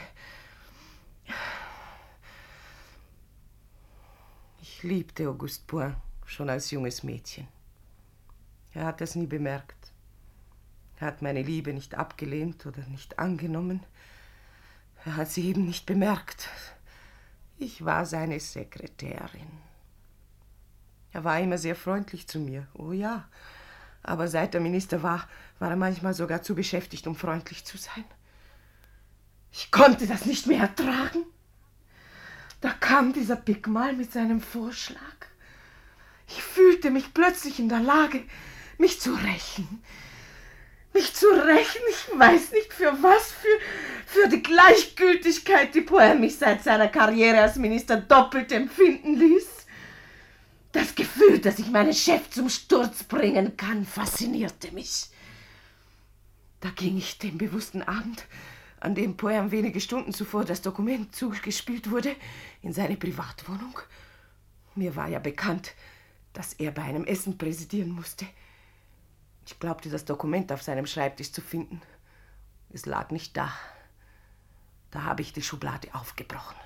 Ich liebte Auguste Point schon als junges Mädchen. Er hat das nie bemerkt. Er hat meine Liebe nicht abgelehnt oder nicht angenommen. Er hat sie eben nicht bemerkt. Ich war seine Sekretärin. Er war immer sehr freundlich zu mir, oh ja. Aber seit er Minister war er manchmal sogar zu beschäftigt, um freundlich zu sein. Ich konnte das nicht mehr ertragen. Da kam dieser Pic mal mit seinem Vorschlag. Ich fühlte mich plötzlich in der Lage, mich zu rächen. Ich weiß nicht für was, für die Gleichgültigkeit, die Point mich seit seiner Karriere als Minister doppelt empfinden ließ. Das Gefühl, dass ich meinen Chef zum Sturz bringen kann, faszinierte mich. Da ging ich den bewussten Abend, an dem Point wenige Stunden zuvor das Dokument zugespielt wurde, in seine Privatwohnung. Mir war ja bekannt, dass er bei einem Essen präsidieren musste. Ich glaubte, das Dokument auf seinem Schreibtisch zu finden. Es lag nicht da. Da habe ich die Schublade aufgebrochen.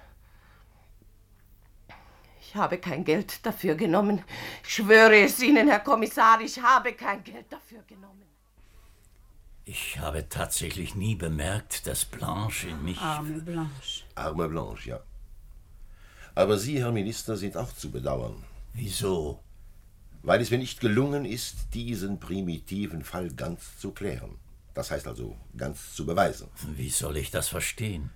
Ich habe kein Geld dafür genommen. Ich schwöre es Ihnen, Herr Kommissar, ich habe kein Geld dafür genommen. Ich habe tatsächlich nie bemerkt, dass Blanche in mich... Arme Blanche. Arme Blanche, ja. Aber Sie, Herr Minister, sind auch zu bedauern. Wieso? Weil es mir nicht gelungen ist, diesen primitiven Fall ganz zu klären. Das heißt also, ganz zu beweisen. Wie soll ich das verstehen?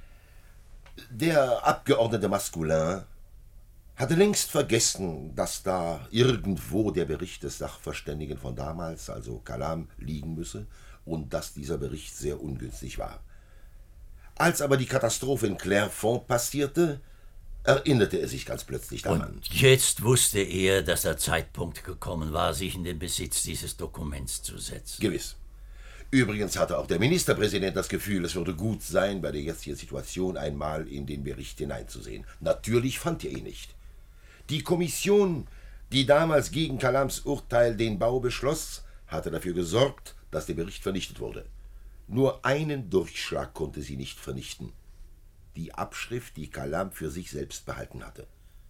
Der Abgeordnete Masculin hatte längst vergessen, dass da irgendwo der Bericht des Sachverständigen von damals, also Galam, liegen müsse und dass dieser Bericht sehr ungünstig war. Als aber die Katastrophe in Clairefonds passierte, erinnerte er sich ganz plötzlich daran. Und jetzt wusste er, dass der Zeitpunkt gekommen war, sich in den Besitz dieses Dokuments zu setzen. Gewiss. Übrigens hatte auch der Ministerpräsident das Gefühl, es würde gut sein, bei der jetzigen Situation einmal in den Bericht hineinzusehen. Natürlich fand er ihn nicht. Die Kommission, die damals gegen Calams Urteil den Bau beschloss, hatte dafür gesorgt, dass der Bericht vernichtet wurde. Nur einen Durchschlag konnte sie nicht vernichten: die Abschrift, die Calam für sich selbst behalten hatte.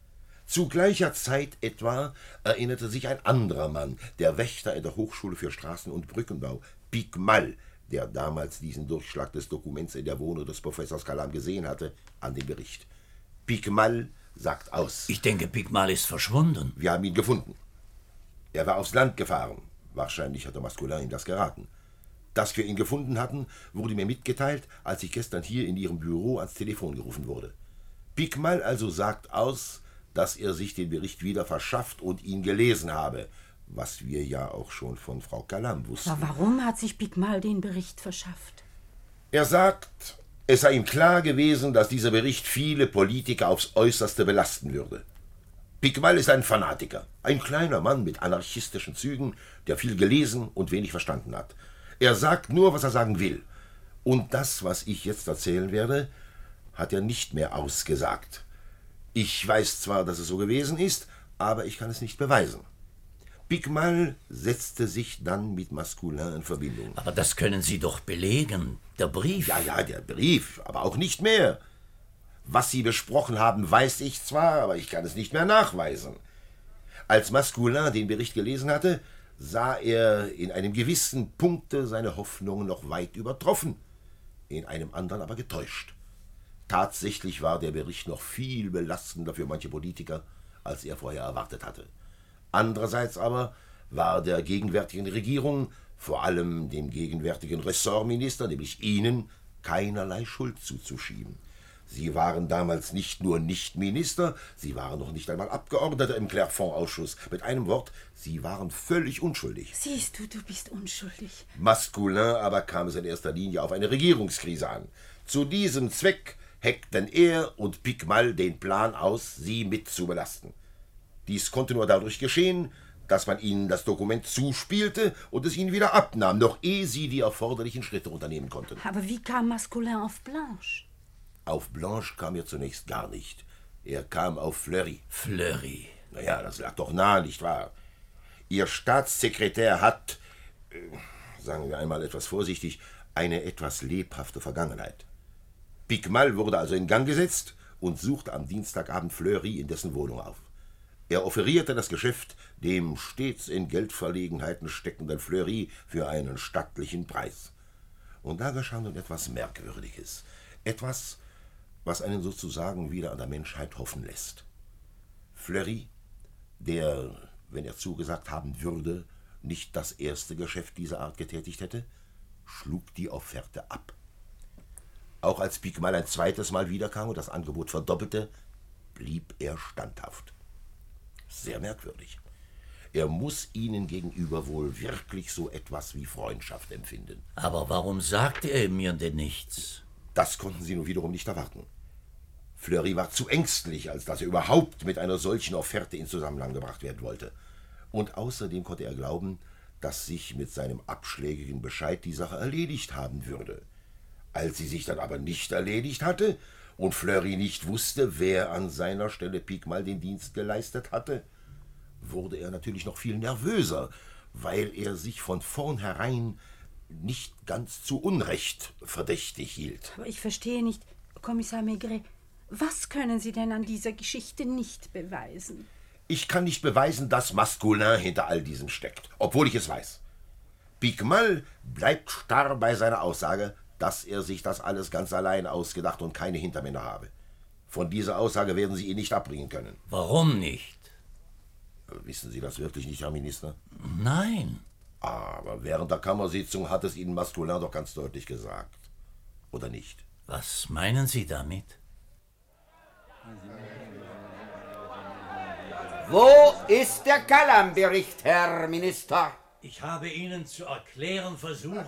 Zu gleicher Zeit etwa erinnerte sich ein anderer Mann, der Wächter in der Hochschule für Straßen- und Brückenbau, Picmal, der damals diesen Durchschlag des Dokuments in der Wohnung des Professors Calam gesehen hatte, an den Bericht. Picmal sagt aus. Ich denke, Picmal ist verschwunden. Wir haben ihn gefunden. Er war aufs Land gefahren. Wahrscheinlich hatte Masculin ihm das geraten. Dass wir ihn gefunden hatten, wurde mir mitgeteilt, als ich gestern hier in Ihrem Büro ans Telefon gerufen wurde. Picmal also sagt aus, dass er sich den Bericht wieder verschafft und ihn gelesen habe, was wir ja auch schon von Frau Calam wussten. Aber warum hat sich Picmal den Bericht verschafft? Er sagt, es sei ihm klar gewesen, dass dieser Bericht viele Politiker aufs Äußerste belasten würde. Picmal ist ein Fanatiker, ein kleiner Mann mit anarchistischen Zügen, der viel gelesen und wenig verstanden hat. Er sagt nur, was er sagen will. Und das, was ich jetzt erzählen werde, hat er nicht mehr ausgesagt. Ich weiß zwar, dass es so gewesen ist, aber ich kann es nicht beweisen. Picmal setzte sich dann mit Masculin in Verbindung. Aber das können Sie doch belegen. Der Brief. Ja, der Brief, aber auch nicht mehr. Was Sie besprochen haben, weiß ich zwar, aber ich kann es nicht mehr nachweisen. Als Masculin den Bericht gelesen hatte, sah er in einem gewissen Punkte seine Hoffnungen noch weit übertroffen, in einem anderen aber getäuscht. Tatsächlich war der Bericht noch viel belastender für manche Politiker, als er vorher erwartet hatte. Andererseits aber war der gegenwärtigen Regierung, vor allem dem gegenwärtigen Ressortminister, nämlich Ihnen, keinerlei Schuld zuzuschieben. Sie waren damals nicht nur nicht Minister, Sie waren noch nicht einmal Abgeordneter im Clerfond-Ausschuss. Mit einem Wort, Sie waren völlig unschuldig. Siehst du, du bist unschuldig. Masculin aber kam es in erster Linie auf eine Regierungskrise an. Zu diesem Zweck heckten er und Picmal den Plan aus, Sie mit zu belasten. Dies konnte nur dadurch geschehen, dass man ihnen das Dokument zuspielte und es ihnen wieder abnahm, noch ehe sie die erforderlichen Schritte unternehmen konnten. Aber wie kam Masculin auf Blanche? Auf Blanche kam er zunächst gar nicht. Er kam auf Fleury. Fleury? Naja, das lag doch nahe, nicht wahr? Ihr Staatssekretär hat, sagen wir einmal etwas vorsichtig, eine etwas lebhafte Vergangenheit. Picmal wurde also in Gang gesetzt und suchte am Dienstagabend Fleury in dessen Wohnung auf. Er offerierte das Geschäft dem stets in Geldverlegenheiten steckenden Fleury für einen stattlichen Preis. Und da geschah nun etwas Merkwürdiges. Etwas, was einen sozusagen wieder an der Menschheit hoffen lässt. Fleury, der, wenn er zugesagt haben würde, nicht das erste Geschäft dieser Art getätigt hätte, schlug die Offerte ab. Auch als Picmal ein zweites Mal wiederkam und das Angebot verdoppelte, blieb er standhaft. Sehr merkwürdig. Er muss Ihnen gegenüber wohl wirklich so etwas wie Freundschaft empfinden. Aber warum sagte er mir denn nichts? Das konnten Sie nun wiederum nicht erwarten. Fleury war zu ängstlich, als dass er überhaupt mit einer solchen Offerte in Zusammenhang gebracht werden wollte. Und außerdem konnte er glauben, dass sich mit seinem abschlägigen Bescheid die Sache erledigt haben würde. Als sie sich dann aber nicht erledigt hatte und Fleury nicht wusste, wer an seiner Stelle Picmal den Dienst geleistet hatte, wurde er natürlich noch viel nervöser, weil er sich von vornherein nicht ganz zu Unrecht verdächtig hielt. Aber ich verstehe nicht, Kommissar Maigret, was können Sie denn an dieser Geschichte nicht beweisen? Ich kann nicht beweisen, dass Masculin hinter all diesem steckt, obwohl ich es weiß. Picmal bleibt starr bei seiner Aussage, dass er sich das alles ganz allein ausgedacht und keine Hintermänner habe. Von dieser Aussage werden Sie ihn nicht abbringen können. Warum nicht? Wissen Sie das wirklich nicht, Herr Minister? Nein. Aber während der Kammersitzung hat es Ihnen Masculin doch ganz deutlich gesagt. Oder nicht? Was meinen Sie damit? Wo ist der Calam-Bericht, Herr Minister? Ich habe Ihnen zu erklären versucht.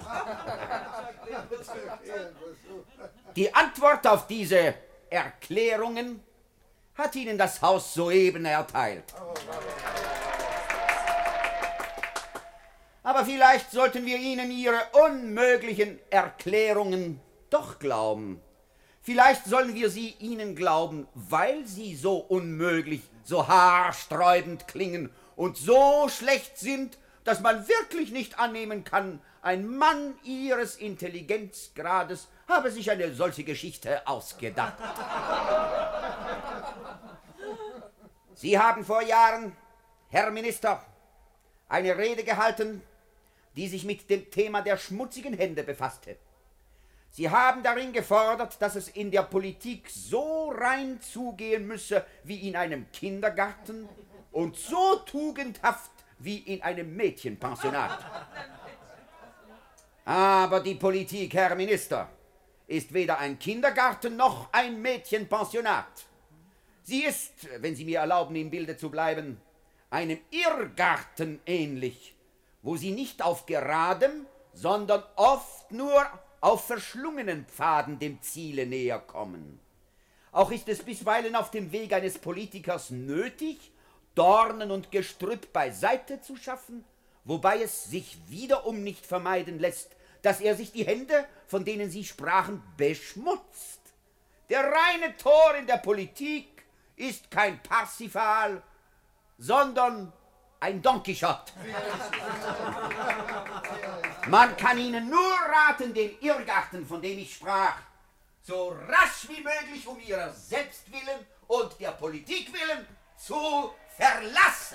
Die Antwort auf diese Erklärungen hat Ihnen das Haus soeben erteilt. Aber vielleicht sollten wir Ihnen Ihre unmöglichen Erklärungen doch glauben. Vielleicht sollen wir sie ihnen glauben, weil sie so unmöglich, so haarsträubend klingen und so schlecht sind, dass man wirklich nicht annehmen kann, ein Mann ihres Intelligenzgrades habe sich eine solche Geschichte ausgedacht. Sie haben vor Jahren, Herr Minister, eine Rede gehalten, die sich mit dem Thema der schmutzigen Hände befasste. Sie haben darin gefordert, dass es in der Politik so rein zugehen müsse wie in einem Kindergarten und so tugendhaft wie in einem Mädchenpensionat. Aber die Politik, Herr Minister, ist weder ein Kindergarten noch ein Mädchenpensionat. Sie ist, wenn Sie mir erlauben, im Bilde zu bleiben, einem Irrgarten ähnlich, wo Sie nicht auf geradem, sondern oft nur auf verschlungenen Pfaden dem Ziele näher kommen. Auch ist es bisweilen auf dem Weg eines Politikers nötig, Dornen und Gestrüpp beiseite zu schaffen, wobei es sich wiederum nicht vermeiden lässt, dass er sich die Hände, von denen Sie sprachen, beschmutzt. Der reine Tor in der Politik ist kein Parsifal, sondern ein Don Quixote. Man kann Ihnen nur raten, den Irrgarten, von dem ich sprach, so rasch wie möglich um ihrer selbst willen und der Politik willen zu verlassen.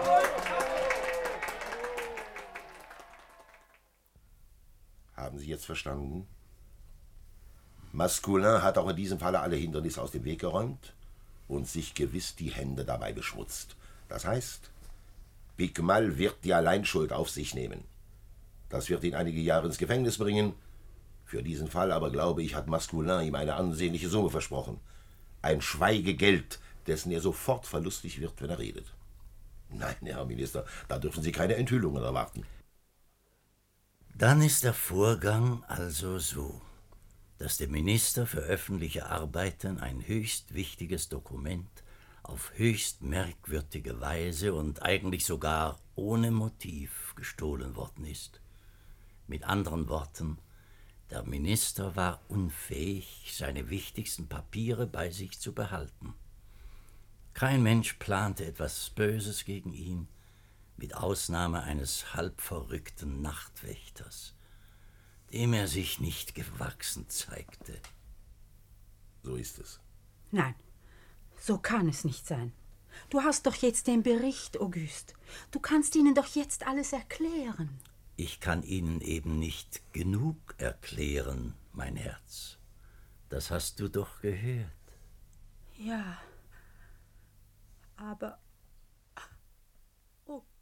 Haben Sie jetzt verstanden? Masculin hat auch in diesem Falle alle Hindernisse aus dem Weg geräumt und sich gewiss die Hände dabei beschmutzt. Das heißt, Picmal wird die Alleinschuld auf sich nehmen. Das wird ihn einige Jahre ins Gefängnis bringen. Für diesen Fall aber, glaube ich, hat Masculin ihm eine ansehnliche Summe versprochen. Ein Schweigegeld, dessen er sofort verlustig wird, wenn er redet. Nein, Herr Minister, da dürfen Sie keine Enthüllungen erwarten. Dann ist der Vorgang also so, dass der Minister für öffentliche Arbeiten ein höchst wichtiges Dokument auf höchst merkwürdige Weise und eigentlich sogar ohne Motiv gestohlen worden ist. Mit anderen Worten, der Minister war unfähig, seine wichtigsten Papiere bei sich zu behalten. Kein Mensch plante etwas Böses gegen ihn, mit Ausnahme eines halbverrückten Nachtwächters, dem er sich nicht gewachsen zeigte. So ist es. Nein, so kann es nicht sein. Du hast doch jetzt den Bericht, Auguste. Du kannst ihnen doch jetzt alles erklären. Ich kann Ihnen eben nicht genug erklären, mein Herz. Das hast du doch gehört. Ja, aber... Auguste.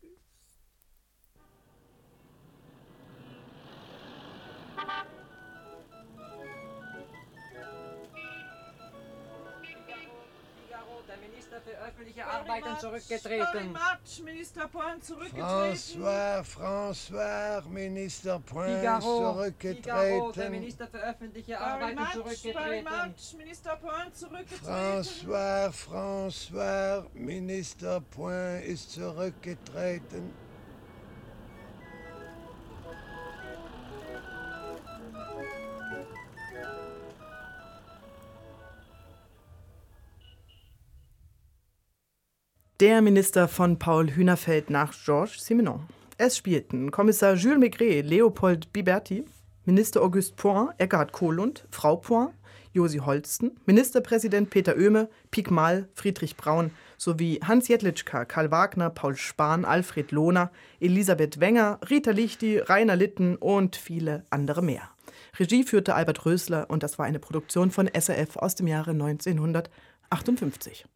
Der Minister für öffentliche Arbeiten zurückgetreten. Minister Point zurückgetreten. François, Minister Point Figaro, zurückgetreten. der Minister für öffentliche Arbeiten zurückgetreten. Minister Point zurückgetreten. François, Minister Point ist zurückgetreten. Der Minister von Paul Hühnerfeld nach Georges Simenon. Es spielten Kommissar Jules Maigret, Leopold Biberti, Minister Auguste Point, Eckart Kohlund, Frau Point, Josi Holsten, Ministerpräsident Peter Oehme, Picmal, Friedrich Braun sowie Hans Jedlitschka, Karl Wagner, Paul Spahn, Alfred Lohner, Elisabeth Wenger, Rita Lichty, Rainer Litten und viele andere mehr. Regie führte Albert Rösler und das war eine Produktion von SRF aus dem Jahre 1958.